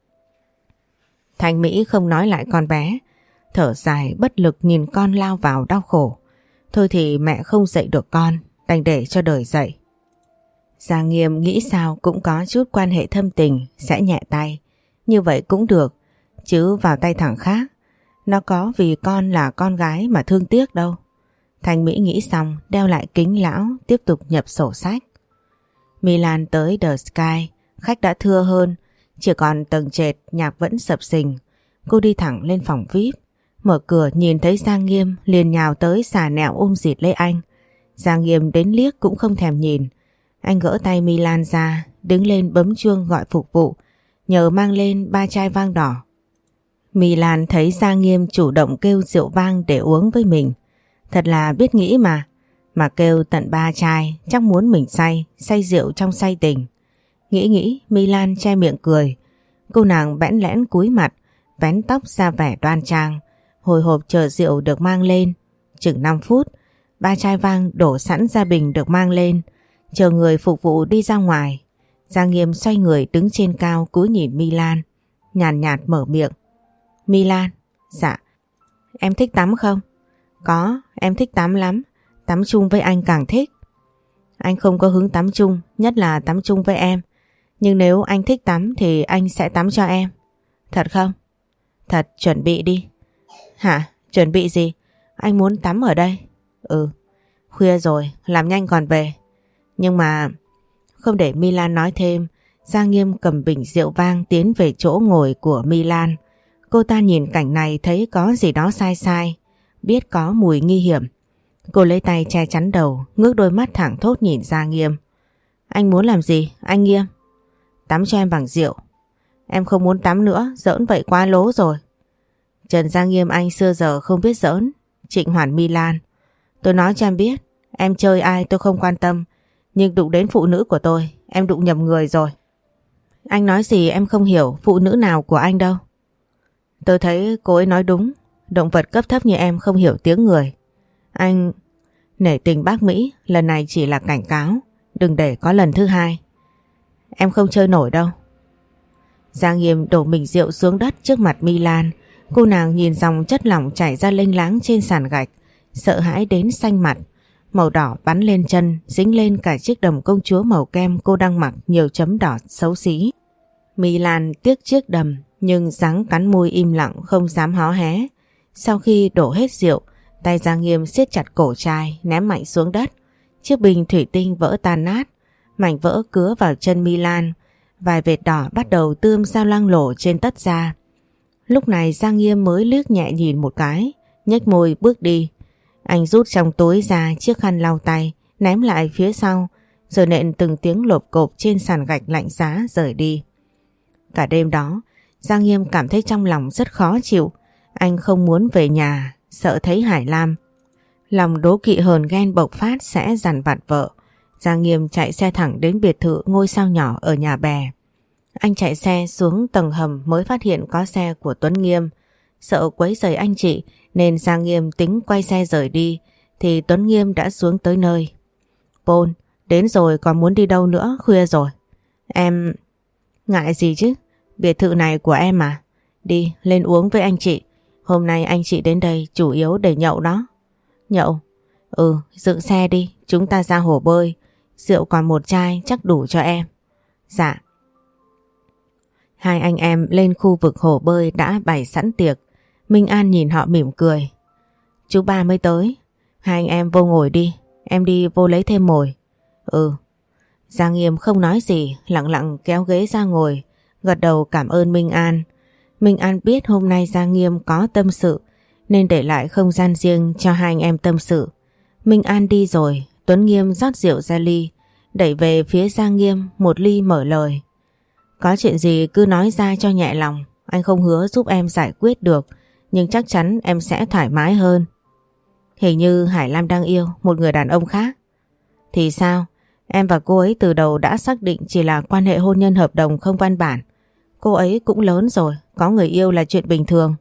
Thành Mỹ không nói lại con bé, thở dài bất lực nhìn con lao vào đau khổ. Thôi thì mẹ không dạy được con, đành để cho đời dạy. Giang Nghiêm nghĩ sao cũng có chút quan hệ thâm tình, sẽ nhẹ tay. Như vậy cũng được, chứ vào tay thằng khác, nó có vì con là con gái mà thương tiếc đâu. Thành Mỹ nghĩ xong, đeo lại kính lão, tiếp tục nhập sổ sách. Milan tới The Sky, khách đã thưa hơn, chỉ còn tầng trệt nhạc vẫn sập sình. Cô đi thẳng lên phòng vi ai pi, mở cửa nhìn thấy Giang Nghiêm liền nhào tới xà nẹo ôm dịt lấy anh. Giang Nghiêm đến liếc cũng không thèm nhìn. Anh gỡ tay Milan ra, đứng lên bấm chuông gọi phục vụ, nhờ mang lên ba chai vang đỏ. Milan thấy Giang Nghiêm chủ động kêu rượu vang để uống với mình. Thật là biết nghĩ mà, mà kêu tận ba chai, chắc muốn mình say, say rượu trong say tình. Nghĩ nghĩ, Milan che miệng cười. Cô nàng bẽn lẽn cúi mặt, vén tóc ra vẻ đoan trang, hồi hộp chờ rượu được mang lên. Chừng năm phút, ba chai vang đổ sẵn ra bình được mang lên, chờ người phục vụ đi ra ngoài. Giang Nghiêm xoay người đứng trên cao cúi nhìn Milan, nhàn nhạt, nhạt mở miệng. Milan, dạ, em thích tắm không? Có, em thích tắm lắm, tắm chung với anh càng thích. Anh không có hứng tắm chung, nhất là tắm chung với em. Nhưng nếu anh thích tắm thì anh sẽ tắm cho em. Thật không? Thật, chuẩn bị đi. Hả? Chuẩn bị gì? Anh muốn tắm ở đây. Ừ, khuya rồi, làm nhanh còn về. Nhưng mà... Không để Milan nói thêm, Giang Nghiêm cầm bình rượu vang tiến về chỗ ngồi của Milan. Cô ta nhìn cảnh này thấy có gì đó sai sai, biết có mùi nguy hiểm. Cô lấy tay che chắn đầu, ngước đôi mắt thẳng thốt nhìn Giang Nghiêm. Anh muốn làm gì, anh Nghiêm? Tắm cho em bằng rượu. Em không muốn tắm nữa, giỡn vậy quá lố rồi. Trần Giang Nghiêm anh xưa giờ không biết giỡn. Trịnh Hoàn Milan, tôi nói cho em biết, em chơi ai tôi không quan tâm, nhưng đụng đến phụ nữ của tôi, em đụng nhầm người rồi. Anh nói gì em không hiểu, phụ nữ nào của anh đâu. Tôi thấy cô ấy nói đúng, động vật cấp thấp như em không hiểu tiếng người. Anh... Nể tình bác Mỹ, lần này chỉ là cảnh cáo, đừng để có lần thứ hai. Em không chơi nổi đâu. Giang Nghiêm đổ mình rượu xuống đất trước mặt Milan. Cô nàng nhìn dòng chất lỏng chảy ra lênh láng trên sàn gạch, sợ hãi đến xanh mặt. màu đỏ bắn lên chân, dính lên cả chiếc đầm công chúa màu kem cô đang mặc nhiều chấm đỏ xấu xí. My Lan tiếc chiếc đầm nhưng ráng cắn môi im lặng không dám hó hé. Sau khi đổ hết rượu, tay Giang Nghiêm siết chặt cổ chai ném mạnh xuống đất. Chiếc bình thủy tinh vỡ tan nát, mảnh vỡ cứa vào chân My Lan, vài vệt đỏ bắt đầu tươm ra loang lổ trên tất da. Lúc này Giang Nghiêm mới liếc nhẹ nhìn một cái, nhếch môi bước đi. Anh rút trong túi ra chiếc khăn lau tay, ném lại phía sau, rồi nện từng tiếng lộp cộp trên sàn gạch lạnh giá rời đi. Cả đêm đó, Giang Nghiêm cảm thấy trong lòng rất khó chịu. Anh không muốn về nhà, sợ thấy Hải Lam. Lòng đố kỵ hờn ghen bộc phát sẽ dằn vặt vợ. Giang Nghiêm chạy xe thẳng đến biệt thự ngôi sao nhỏ ở nhà bè. Anh chạy xe xuống tầng hầm mới phát hiện có xe của Tuấn Nghiêm. Sợ quấy rầy anh chị nên Giang Nghiêm tính quay xe rời đi thì Tuấn Nghiêm đã xuống tới nơi. Pôn, đến rồi còn muốn đi đâu nữa, khuya rồi. Em... Ngại gì chứ, biệt thự này của em mà. Đi, lên uống với anh chị. Hôm nay anh chị đến đây chủ yếu để nhậu đó. Nhậu? Ừ, dựng xe đi, chúng ta ra hồ bơi. Rượu còn một chai chắc đủ cho em. Dạ. Hai anh em lên khu vực hồ bơi đã bày sẵn tiệc. Minh An nhìn họ mỉm cười. Chú ba mới tới. Hai anh em vô ngồi đi, em đi vô lấy thêm mồi. Ừ. Giang Nghiêm không nói gì, lặng lặng kéo ghế ra ngồi, gật đầu cảm ơn Minh An. Minh An biết hôm nay Giang Nghiêm có tâm sự nên để lại không gian riêng cho hai anh em tâm sự. Minh An đi rồi, Tuấn Nghiêm rót rượu ra ly, đẩy về phía Giang Nghiêm một ly mở lời. Có chuyện gì cứ nói ra cho nhẹ lòng, anh không hứa giúp em giải quyết được, nhưng chắc chắn em sẽ thoải mái hơn. Hình như Hải Lam đang yêu một người đàn ông khác. Thì sao? Em và cô ấy từ đầu đã xác định chỉ là quan hệ hôn nhân hợp đồng không văn bản. Cô ấy cũng lớn rồi, có người yêu là chuyện bình thường.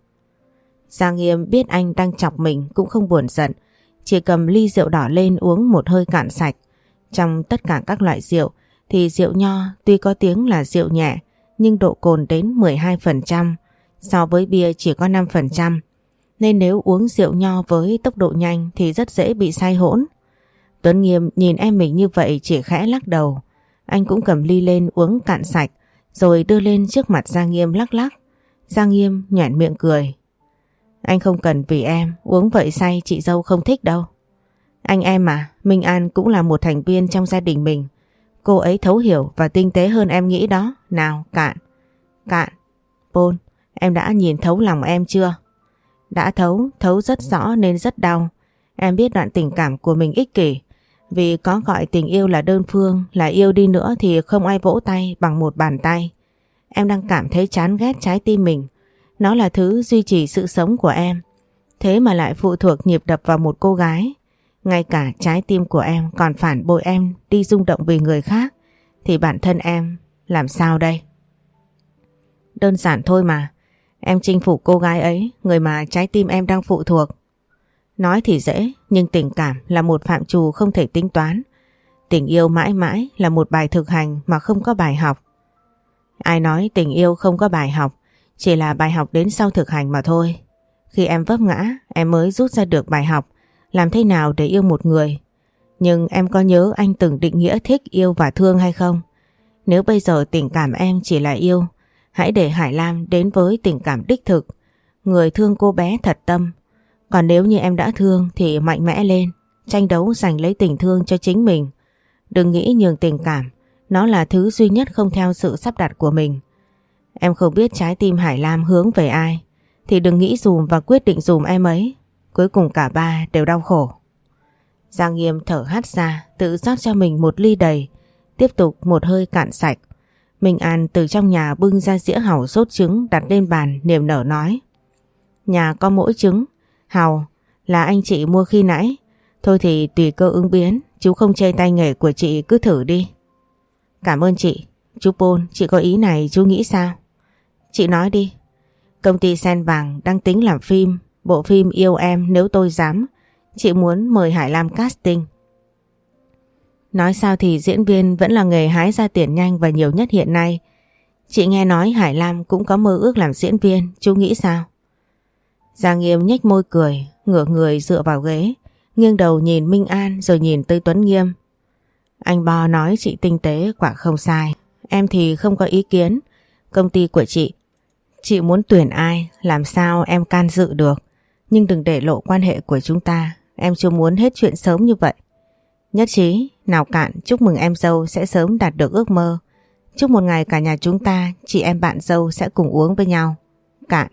Giang Nghiêm biết anh đang chọc mình cũng không buồn giận, chỉ cầm ly rượu đỏ lên uống một hơi cạn sạch. Trong tất cả các loại rượu thì rượu nho tuy có tiếng là rượu nhẹ nhưng độ cồn đến mười hai phần trăm, so với bia chỉ có năm phần trăm. Nên nếu uống rượu nho với tốc độ nhanh thì rất dễ bị say hỗn. Tuấn Nghiêm nhìn em mình như vậy chỉ khẽ lắc đầu. Anh cũng cầm ly lên uống cạn sạch rồi đưa lên trước mặt Giang Nghiêm lắc lắc. Giang Nghiêm nhoẻn miệng cười. Anh không cần vì em uống vậy say chị dâu không thích đâu. Anh em mà, Minh An cũng là một thành viên trong gia đình mình. Cô ấy thấu hiểu và tinh tế hơn em nghĩ đó. Nào, cạn. Cạn. Pôn, em đã nhìn thấu lòng em chưa? Đã thấu, thấu rất rõ nên rất đau. Em biết đoạn tình cảm của mình ích kỷ. Vì có gọi tình yêu là đơn phương, là yêu đi nữa thì không ai vỗ tay bằng một bàn tay. Em đang cảm thấy chán ghét trái tim mình. Nó là thứ duy trì sự sống của em. Thế mà lại phụ thuộc nhịp đập vào một cô gái. Ngay cả trái tim của em còn phản bội em đi rung động vì người khác. Thì bản thân em làm sao đây? Đơn giản thôi mà. Em chinh phục cô gái ấy, người mà trái tim em đang phụ thuộc. Nói thì dễ, nhưng tình cảm là một phạm trù không thể tính toán. Tình yêu mãi mãi là một bài thực hành mà không có bài học. Ai nói tình yêu không có bài học, chỉ là bài học đến sau thực hành mà thôi. Khi em vấp ngã, em mới rút ra được bài học làm thế nào để yêu một người. Nhưng em có nhớ anh từng định nghĩa thích, yêu và thương hay không? Nếu bây giờ tình cảm em chỉ là yêu, hãy để Hải Lam đến với tình cảm đích thực. Người thương cô bé thật tâm. Còn nếu như em đã thương thì mạnh mẽ lên, tranh đấu giành lấy tình thương cho chính mình. Đừng nghĩ nhường tình cảm, nó là thứ duy nhất không theo sự sắp đặt của mình. Em không biết trái tim Hải Lam hướng về ai, thì đừng nghĩ dùm và quyết định dùm em ấy. Cuối cùng cả ba đều đau khổ. Giang Nghiêm thở hắt ra, tự rót cho mình một ly đầy, tiếp tục một hơi cạn sạch. Minh An từ trong nhà bưng ra dĩa hàu sốt trứng đặt lên bàn, niềm nở nói. Nhà có mỗi trứng, hàu là anh chị mua khi nãy. Thôi thì tùy cơ ứng biến, chú không chê tay nghề của chị, cứ thử đi. Cảm ơn chị. Chú Pôn, chị có ý này chú nghĩ sao? Chị nói đi. Công ty Sen Vàng đang tính làm phim, bộ phim Yêu Em Nếu Tôi Dám. Chị muốn mời Hải Lam casting. Nói sao thì diễn viên vẫn là nghề hái ra tiền nhanh và nhiều nhất hiện nay. Chị nghe nói Hải Lam cũng có mơ ước làm diễn viên, chú nghĩ sao? Giang Nghiêm nhếch môi cười, ngửa người dựa vào ghế, nghiêng đầu nhìn Minh An rồi nhìn tới Tuấn Nghiêm. Anh Bo nói chị tinh tế quả không sai. Em thì không có ý kiến. Công ty của chị, chị muốn tuyển ai, làm sao em can dự được. Nhưng đừng để lộ quan hệ của chúng ta. Em chưa muốn hết chuyện sớm như vậy. Nhất trí, nào Cạn, chúc mừng em dâu sẽ sớm đạt được ước mơ. Chúc một ngày cả nhà chúng ta, chị em bạn dâu sẽ cùng uống với nhau. Cạn.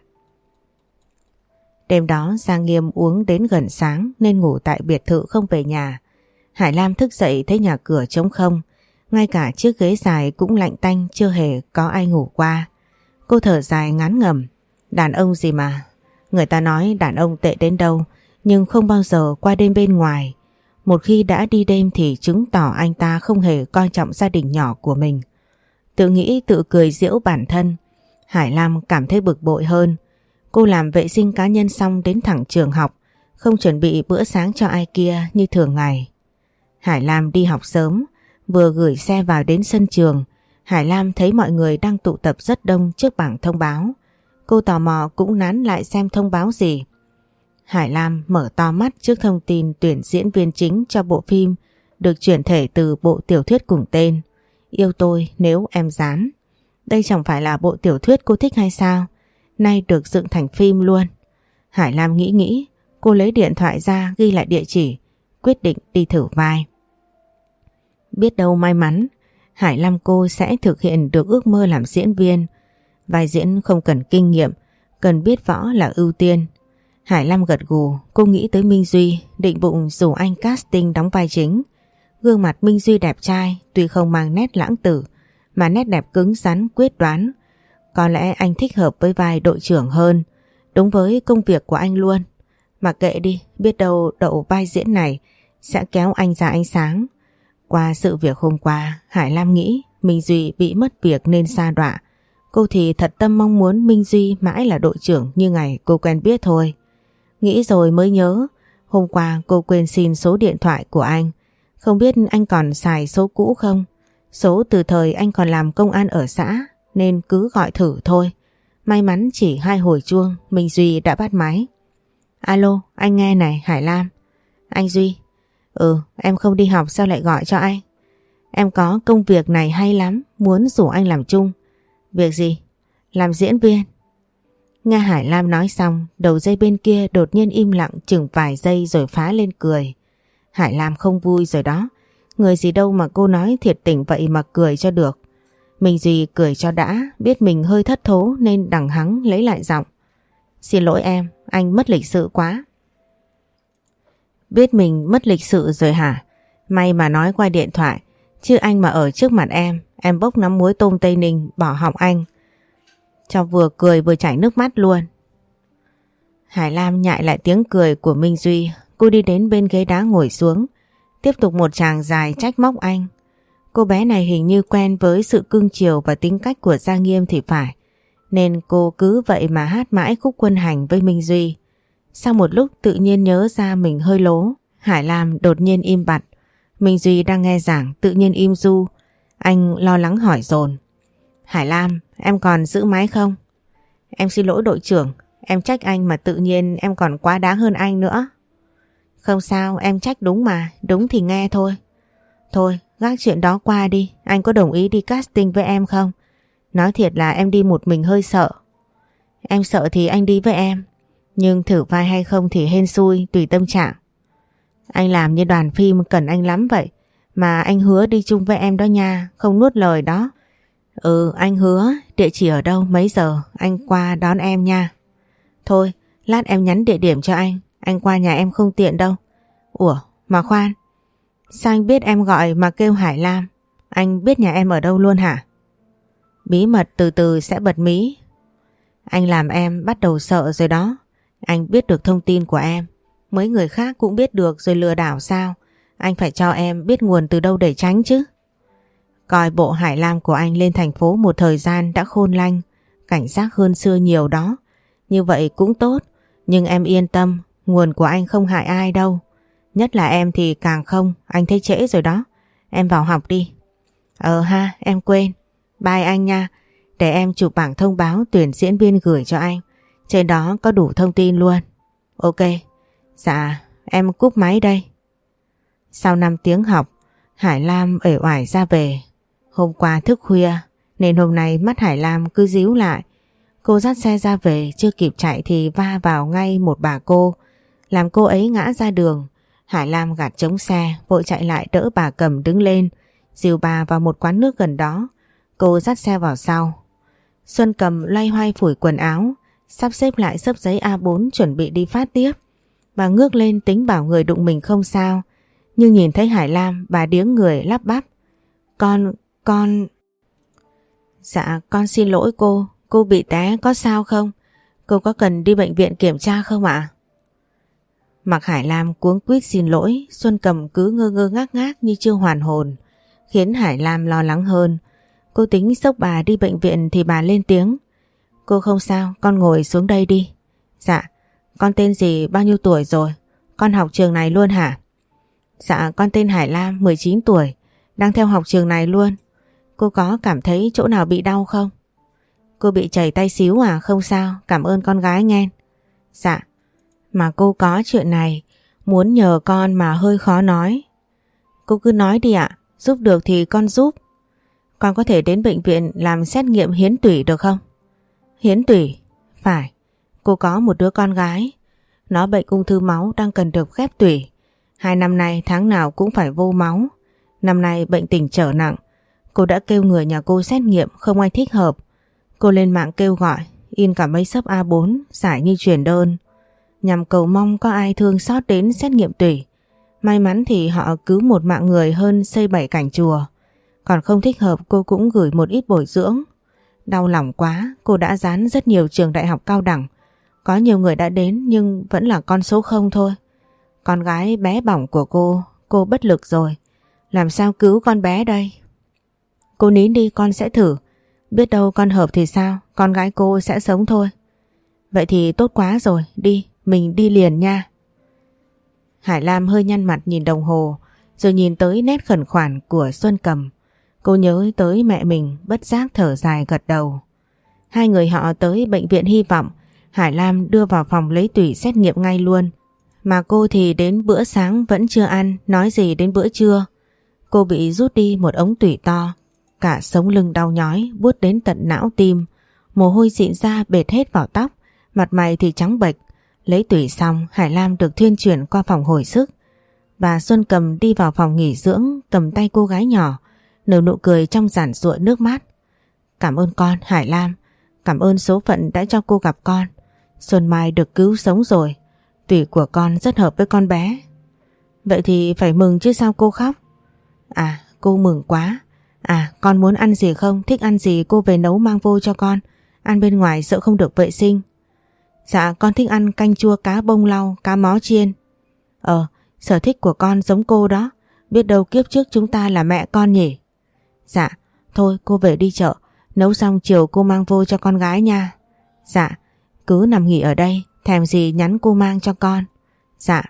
Đêm đó Giang Nghiêm uống đến gần sáng nên ngủ tại biệt thự không về nhà. Hải Lam thức dậy thấy nhà cửa trống không, ngay cả chiếc ghế dài cũng lạnh tanh, chưa hề có ai ngủ qua. Cô thở dài ngán ngẩm. Đàn ông gì mà, người ta nói đàn ông tệ đến đâu nhưng không bao giờ qua đêm bên ngoài. Một khi đã đi đêm thì chứng tỏ anh ta không hề coi trọng gia đình nhỏ của mình. Tự nghĩ tự cười giễu bản thân, Hải Lam cảm thấy bực bội hơn. Cô làm vệ sinh cá nhân xong đến thẳng trường học, không chuẩn bị bữa sáng cho ai kia như thường ngày. Hải Lam đi học sớm, vừa gửi xe vào đến sân trường, Hải Lam thấy mọi người đang tụ tập rất đông trước bảng thông báo. Cô tò mò cũng nán lại xem thông báo gì. Hải Lam mở to mắt trước thông tin tuyển diễn viên chính cho bộ phim được chuyển thể từ bộ tiểu thuyết cùng tên Yêu Tôi Nếu Em Dám. Đây chẳng phải là bộ tiểu thuyết cô thích hay sao? Nay được dựng thành phim luôn. Hải Lam nghĩ nghĩ, cô lấy điện thoại ra ghi lại địa chỉ, quyết định đi thử vai. Biết đâu may mắn, Hải Lam cô sẽ thực hiện được ước mơ làm diễn viên. Vai diễn không cần kinh nghiệm, cần biết võ là ưu tiên. Hải Lam gật gù, cô nghĩ tới Minh Duy, định bụng rủ anh casting đóng vai chính. Gương mặt Minh Duy đẹp trai, tuy không mang nét lãng tử, mà nét đẹp cứng rắn quyết đoán. Có lẽ anh thích hợp với vai đội trưởng hơn, đúng với công việc của anh luôn. Mà kệ đi, biết đâu đậu vai diễn này sẽ kéo anh ra ánh sáng. Qua sự việc hôm qua, Hải Lam nghĩ Minh Duy bị mất việc nên sa đọa. Cô thì thật tâm mong muốn Minh Duy mãi là đội trưởng như ngày cô quen biết thôi. Nghĩ rồi mới nhớ, hôm qua cô quên xin số điện thoại của anh. Không biết anh còn xài số cũ không? Số từ thời anh còn làm công an ở xã, nên cứ gọi thử thôi. May mắn chỉ hai hồi chuông, Minh Duy đã bắt máy. Alo, anh nghe này Hải Lam. Anh Duy. Ừ, em không đi học sao lại gọi cho anh? Em có công việc này hay lắm, muốn rủ anh làm chung. Việc gì? Làm diễn viên. Nghe Hải Lam nói xong, đầu dây bên kia đột nhiên im lặng chừng vài giây rồi phá lên cười. Hải Lam không vui rồi đó. Người gì đâu mà cô nói thiệt tình vậy mà cười cho được. Minh Duy cười cho đã, biết mình hơi thất thố nên đằng hắng lấy lại giọng. Xin lỗi em, anh mất lịch sự quá. Biết mình mất lịch sự rồi hả? May mà nói qua điện thoại, chứ anh mà ở trước mặt em, em bốc nắm muối tôm Tây Ninh bỏ họng anh. Cho vừa cười vừa chảy nước mắt luôn. Hải Lam nhại lại tiếng cười của Minh Duy, cô đi đến bên ghế đá ngồi xuống, tiếp tục một tràng dài trách móc anh. Cô bé này hình như quen với sự cưng chiều và tính cách của Giang Nghiêm thì phải, nên cô cứ vậy mà hát mãi khúc quân hành với Minh Duy. Sau một lúc tự nhiên nhớ ra mình hơi lố, Hải Lam đột nhiên im bặt. Minh Duy đang nghe giảng tự nhiên im du. Anh lo lắng hỏi dồn. Hải Lam, em còn giữ máy không? Em xin lỗi đội trưởng, em trách anh mà tự nhiên em còn quá đáng hơn anh nữa. Không sao, em trách đúng mà, đúng thì nghe thôi. Thôi, gác chuyện đó qua đi, anh có đồng ý đi casting với em không? Nói thiệt là em đi một mình hơi sợ. Em sợ thì anh đi với em, nhưng thử vai hay không thì hên xui, tùy tâm trạng. Anh làm như đoàn phim cần anh lắm vậy, mà anh hứa đi chung với em đó nha, không nuốt lời đó. Ừ, anh hứa, địa chỉ ở đâu, mấy giờ, anh qua đón em nha. Thôi, lát em nhắn địa điểm cho anh, anh qua nhà em không tiện đâu. Ủa, mà khoan, sao anh biết em gọi mà kêu Hải Lam? Anh biết nhà em ở đâu luôn hả? Bí mật từ từ sẽ bật mí. Anh làm em bắt đầu sợ rồi đó. Anh biết được thông tin của em, mấy người khác cũng biết được rồi lừa đảo sao? Anh phải cho em biết nguồn từ đâu để tránh chứ. Coi bộ Hải Lam của anh lên thành phố một thời gian đã khôn lanh, cảnh giác hơn xưa nhiều đó. Như vậy cũng tốt, nhưng em yên tâm, nguồn của anh không hại ai đâu. Nhất là em thì càng không, anh thấy trễ rồi đó. Em vào học đi. Ờ ha, em quên. Bye anh nha. Để em chụp bảng thông báo tuyển diễn viên gửi cho anh. Trên đó có đủ thông tin luôn. Ok. Dạ, em cúp máy đây. Sau năm tiếng học, Hải Lam uể oải ra về. Hôm qua thức khuya nên hôm nay mắt Hải Lam cứ díu lại. Cô dắt xe ra về, chưa kịp chạy thì va vào ngay một bà cô, làm cô ấy ngã ra đường. Hải Lam gạt trống xe, vội chạy lại đỡ bà Cầm đứng lên, dìu bà vào một quán nước gần đó. Cô dắt xe vào sau. Xuân Cầm loay hoay phủi quần áo, sắp xếp lại xấp giấy a bốn chuẩn bị đi phát tiếp. Bà ngước lên tính bảo người đụng mình không sao, nhưng nhìn thấy Hải Lam bà điếng người lắp bắp. Con, con... Dạ con xin lỗi cô, cô bị té có sao không? Cô có cần đi bệnh viện kiểm tra không ạ? Mặc Hải Lam cuống quýt xin lỗi, Xuân Cầm cứ ngơ ngơ ngác ngác như chưa hoàn hồn, khiến Hải Lam lo lắng hơn. Cô tính xốc bà đi bệnh viện thì bà lên tiếng. Cô không sao, con ngồi xuống đây đi. Dạ, con tên gì, bao nhiêu tuổi rồi? Con học trường này luôn hả? Dạ, con tên Hải Lam, mười chín tuổi, đang theo học trường này luôn. Cô có cảm thấy chỗ nào bị đau không? Cô bị chảy tay xíu à? Không sao, cảm ơn con gái nghe. Dạ, mà cô có chuyện này, muốn nhờ con mà hơi khó nói. Cô cứ nói đi ạ, giúp được thì con giúp. Con có thể đến bệnh viện làm xét nghiệm hiến tủy được không? Hiến tủy? Phải, cô có một đứa con gái. Nó bệnh ung thư máu đang cần được ghép tủy. Hai năm nay tháng nào cũng phải vô máu. Năm nay bệnh tình trở nặng. Cô đã kêu người nhà cô xét nghiệm không ai thích hợp. Cô lên mạng kêu gọi, in cả mấy xấp a bốn, giải như truyền đơn, nhằm cầu mong có ai thương xót đến xét nghiệm tủy. May mắn thì họ cứu một mạng người hơn xây bảy cảnh chùa. Còn không thích hợp cô cũng gửi một ít bồi dưỡng. Đau lòng quá, cô đã dán rất nhiều trường đại học cao đẳng. Có nhiều người đã đến nhưng vẫn là con số không thôi. Con gái bé bỏng của cô, cô bất lực rồi. Làm sao cứu con bé đây? Cô nín đi, con sẽ thử. Biết đâu con hợp thì sao, con gái cô sẽ sống thôi. Vậy thì tốt quá rồi, đi, mình đi liền nha. Hải Lam hơi nhăn mặt nhìn đồng hồ, rồi nhìn tới nét khẩn khoản của Xuân Cầm. Cô nhớ tới mẹ mình, bất giác thở dài gật đầu. Hai người họ tới bệnh viện hy vọng. Hải Lam đưa vào phòng lấy tủy xét nghiệm ngay luôn. Mà cô thì đến bữa sáng vẫn chưa ăn, nói gì đến bữa trưa. Cô bị rút đi một ống tủy to. Cả sống lưng đau nhói, buốt đến tận não tim. Mồ hôi dịn ra bệt hết vào tóc, mặt mày thì trắng bệch. Lấy tủy xong, Hải Lam được thuyên chuyển qua phòng hồi sức. Bà Xuân Cầm đi vào phòng nghỉ dưỡng, cầm tay cô gái nhỏ, nở nụ cười trong giản giụa nước mắt. Cảm ơn con, Hải Lam. Cảm ơn số phận đã cho cô gặp con. Xuân Mai được cứu sống rồi. Tủy của con rất hợp với con bé. Vậy thì phải mừng chứ sao cô khóc? À, cô mừng quá. À, con muốn ăn gì không? Thích ăn gì cô về nấu mang vô cho con. Ăn bên ngoài sợ không được vệ sinh. Dạ, con thích ăn canh chua cá bông lau, cá mó chiên. Ờ, sở thích của con giống cô đó. Biết đâu kiếp trước chúng ta là mẹ con nhỉ? Dạ, thôi cô về đi chợ. Nấu xong chiều cô mang vô cho con gái nha. Dạ, cứ nằm nghỉ ở đây, thèm gì nhắn cô mang cho con. Dạ.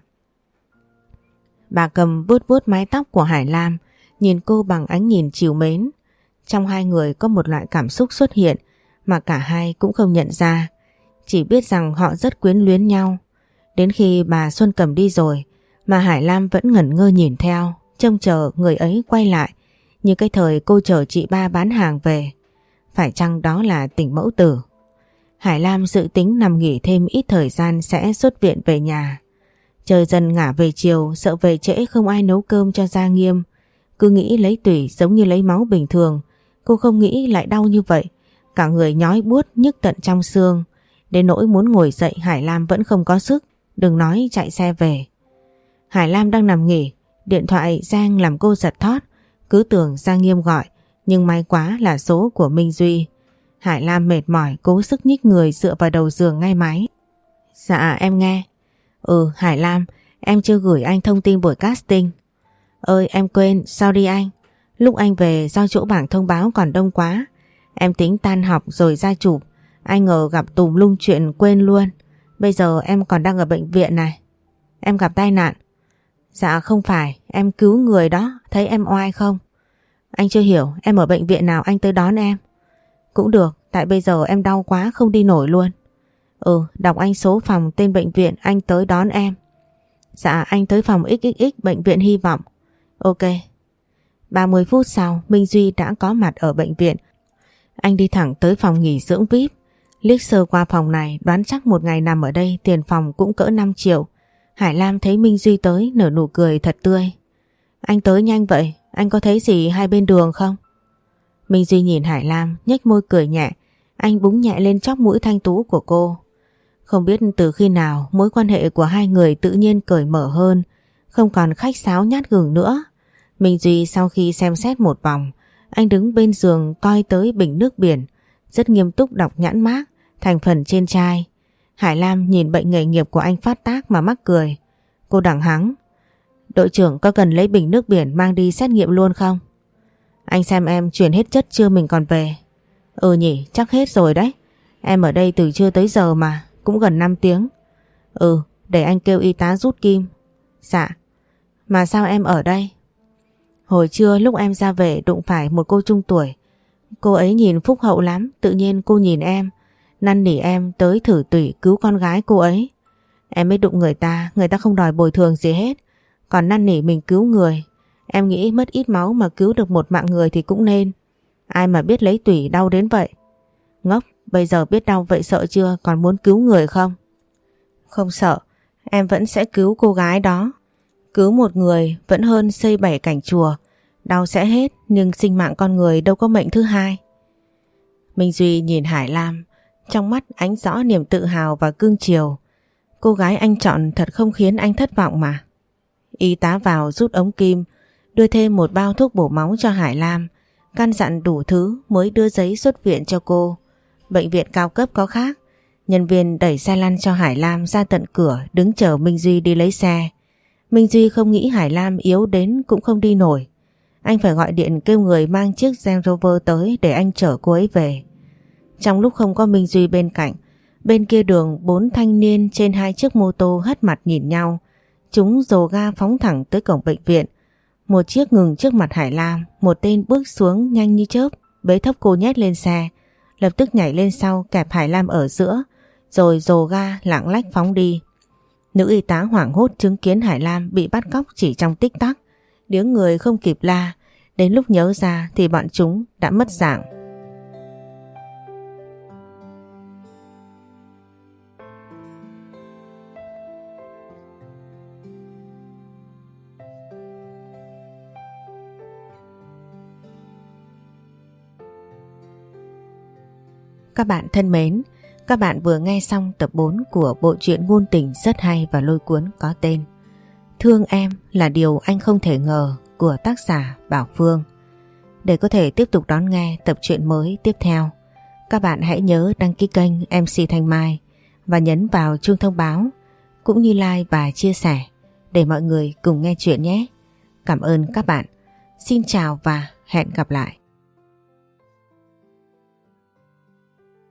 Bà Cầm vuốt vuốt mái tóc của Hải Lam, nhìn cô bằng ánh nhìn trìu mến. Trong hai người có một loại cảm xúc xuất hiện mà cả hai cũng không nhận ra. Chỉ biết rằng họ rất quyến luyến nhau. Đến khi bà Xuân Cầm đi rồi mà Hải Lam vẫn ngẩn ngơ nhìn theo, trông chờ người ấy quay lại, như cái thời cô chờ chị ba bán hàng về. Phải chăng đó là tình mẫu tử? Hải Lam dự tính nằm nghỉ thêm ít thời gian sẽ xuất viện về nhà. Trời dần ngả về chiều, sợ về trễ không ai nấu cơm cho Gia Nghiêm. Cứ nghĩ lấy tủy giống như lấy máu bình thường, cô không nghĩ lại đau như vậy. Cả người nhói buốt nhức tận trong xương. Đến nỗi muốn ngồi dậy Hải Lam vẫn không có sức, đừng nói chạy xe về. Hải Lam đang nằm nghỉ, điện thoại reng làm cô giật thót. Cứ tưởng Gia Nghiêm gọi, nhưng may quá là số của Minh Duy. Hải Lam mệt mỏi cố sức nhích người dựa vào đầu giường ngay máy. Dạ em nghe. Ừ Hải Lam, em chưa gửi anh thông tin buổi casting. Ơi em quên, sao đi anh? Lúc anh về do chỗ bảng thông báo còn đông quá. Em tính tan học rồi ra chụp. Anh ngờ gặp tùm lum chuyện quên luôn. Bây giờ em còn đang ở bệnh viện này. Em gặp tai nạn. Dạ không phải, em cứu người đó, thấy em oai không? Anh chưa hiểu, em ở bệnh viện nào anh tới đón em? Cũng được, tại bây giờ em đau quá không đi nổi luôn. Ừ, đọc anh số phòng tên bệnh viện anh tới đón em. Dạ anh tới phòng ích ích ích bệnh viện Hy Vọng. Ok. ba mươi phút sau Minh Duy đã có mặt ở bệnh viện. Anh đi thẳng tới phòng nghỉ dưỡng vi ai pi. Liếc sơ qua phòng này đoán chắc một ngày nằm ở đây tiền phòng cũng cỡ năm triệu. Hải Lam thấy Minh Duy tới nở nụ cười thật tươi. Anh tới nhanh vậy, anh có thấy gì hai bên đường không? Minh Duy nhìn Hải Lam nhếch môi cười nhẹ. Anh búng nhẹ lên chóp mũi thanh tú của cô. Không biết từ khi nào mối quan hệ của hai người tự nhiên cởi mở hơn, không còn khách sáo nhát gừng nữa. Minh Duy sau khi xem xét một vòng, anh đứng bên giường coi tới bình nước biển, rất nghiêm túc đọc nhãn mác, thành phần trên chai. Hải Lam nhìn bệnh nghề nghiệp của anh phát tác mà mắc cười. Cô đẳng hắng. Đội trưởng có cần lấy bình nước biển mang đi xét nghiệm luôn không? Anh xem em chuyển hết chất chưa mình còn về. Ừ nhỉ, chắc hết rồi đấy. Em ở đây từ trưa tới giờ mà, cũng gần năm tiếng. Ừ, để anh kêu y tá rút kim. Dạ. Mà sao em ở đây? Hồi trưa lúc em ra về đụng phải một cô trung tuổi. Cô ấy nhìn phúc hậu lắm, tự nhiên cô nhìn em, năn nỉ em tới thử tủy cứu con gái cô ấy. Em mới đụng người ta, người ta không đòi bồi thường gì hết, còn năn nỉ mình cứu người. Em nghĩ mất ít máu mà cứu được một mạng người thì cũng nên. Ai mà biết lấy tủy đau đến vậy. Ngốc, bây giờ biết đau vậy sợ chưa, còn muốn cứu người không? Không sợ, em vẫn sẽ cứu cô gái đó. Cứu một người vẫn hơn xây bảy cảnh chùa. Đau sẽ hết nhưng sinh mạng con người đâu có mệnh thứ hai. Minh Duy nhìn Hải Lam, trong mắt ánh rõ niềm tự hào và cương chiều. Cô gái anh chọn thật không khiến anh thất vọng mà. Y tá vào rút ống kim, đưa thêm một bao thuốc bổ máu cho Hải Lam, căn dặn đủ thứ mới đưa giấy xuất viện cho cô. Bệnh viện cao cấp có khác. Nhân viên đẩy xe lăn cho Hải Lam ra tận cửa đứng chờ Minh Duy đi lấy xe. Minh Duy không nghĩ Hải Lam yếu đến cũng không đi nổi. Anh phải gọi điện kêu người mang chiếc Range Rover tới để anh chở cô ấy về. Trong lúc không có Minh Duy bên cạnh, bên kia đường bốn thanh niên trên hai chiếc mô tô hất mặt nhìn nhau. Chúng dồ ga phóng thẳng tới cổng bệnh viện. Một chiếc ngừng trước mặt Hải Lam, một tên bước xuống nhanh như chớp, bế thốc cô nhét lên xe, lập tức nhảy lên sau kẹp Hải Lam ở giữa, rồi dồ ga lạng lách phóng đi. Nữ y tá hoảng hốt chứng kiến Hải Lam bị bắt cóc chỉ trong tích tắc, tiếng người không kịp la, đến lúc nhớ ra thì bọn chúng đã mất dạng. Các bạn thân mến, các bạn vừa nghe xong tập bốn của bộ truyện ngôn tình rất hay và lôi cuốn có tên Thương Em Là Điều Anh Không Thể Ngờ của tác giả Bảo Phương. Để có thể tiếp tục đón nghe tập truyện mới tiếp theo, các bạn hãy nhớ đăng ký kênh em xê Thanh Mai và nhấn vào chuông thông báo, cũng như like và chia sẻ để mọi người cùng nghe chuyện nhé. Cảm ơn các bạn. Xin chào và hẹn gặp lại.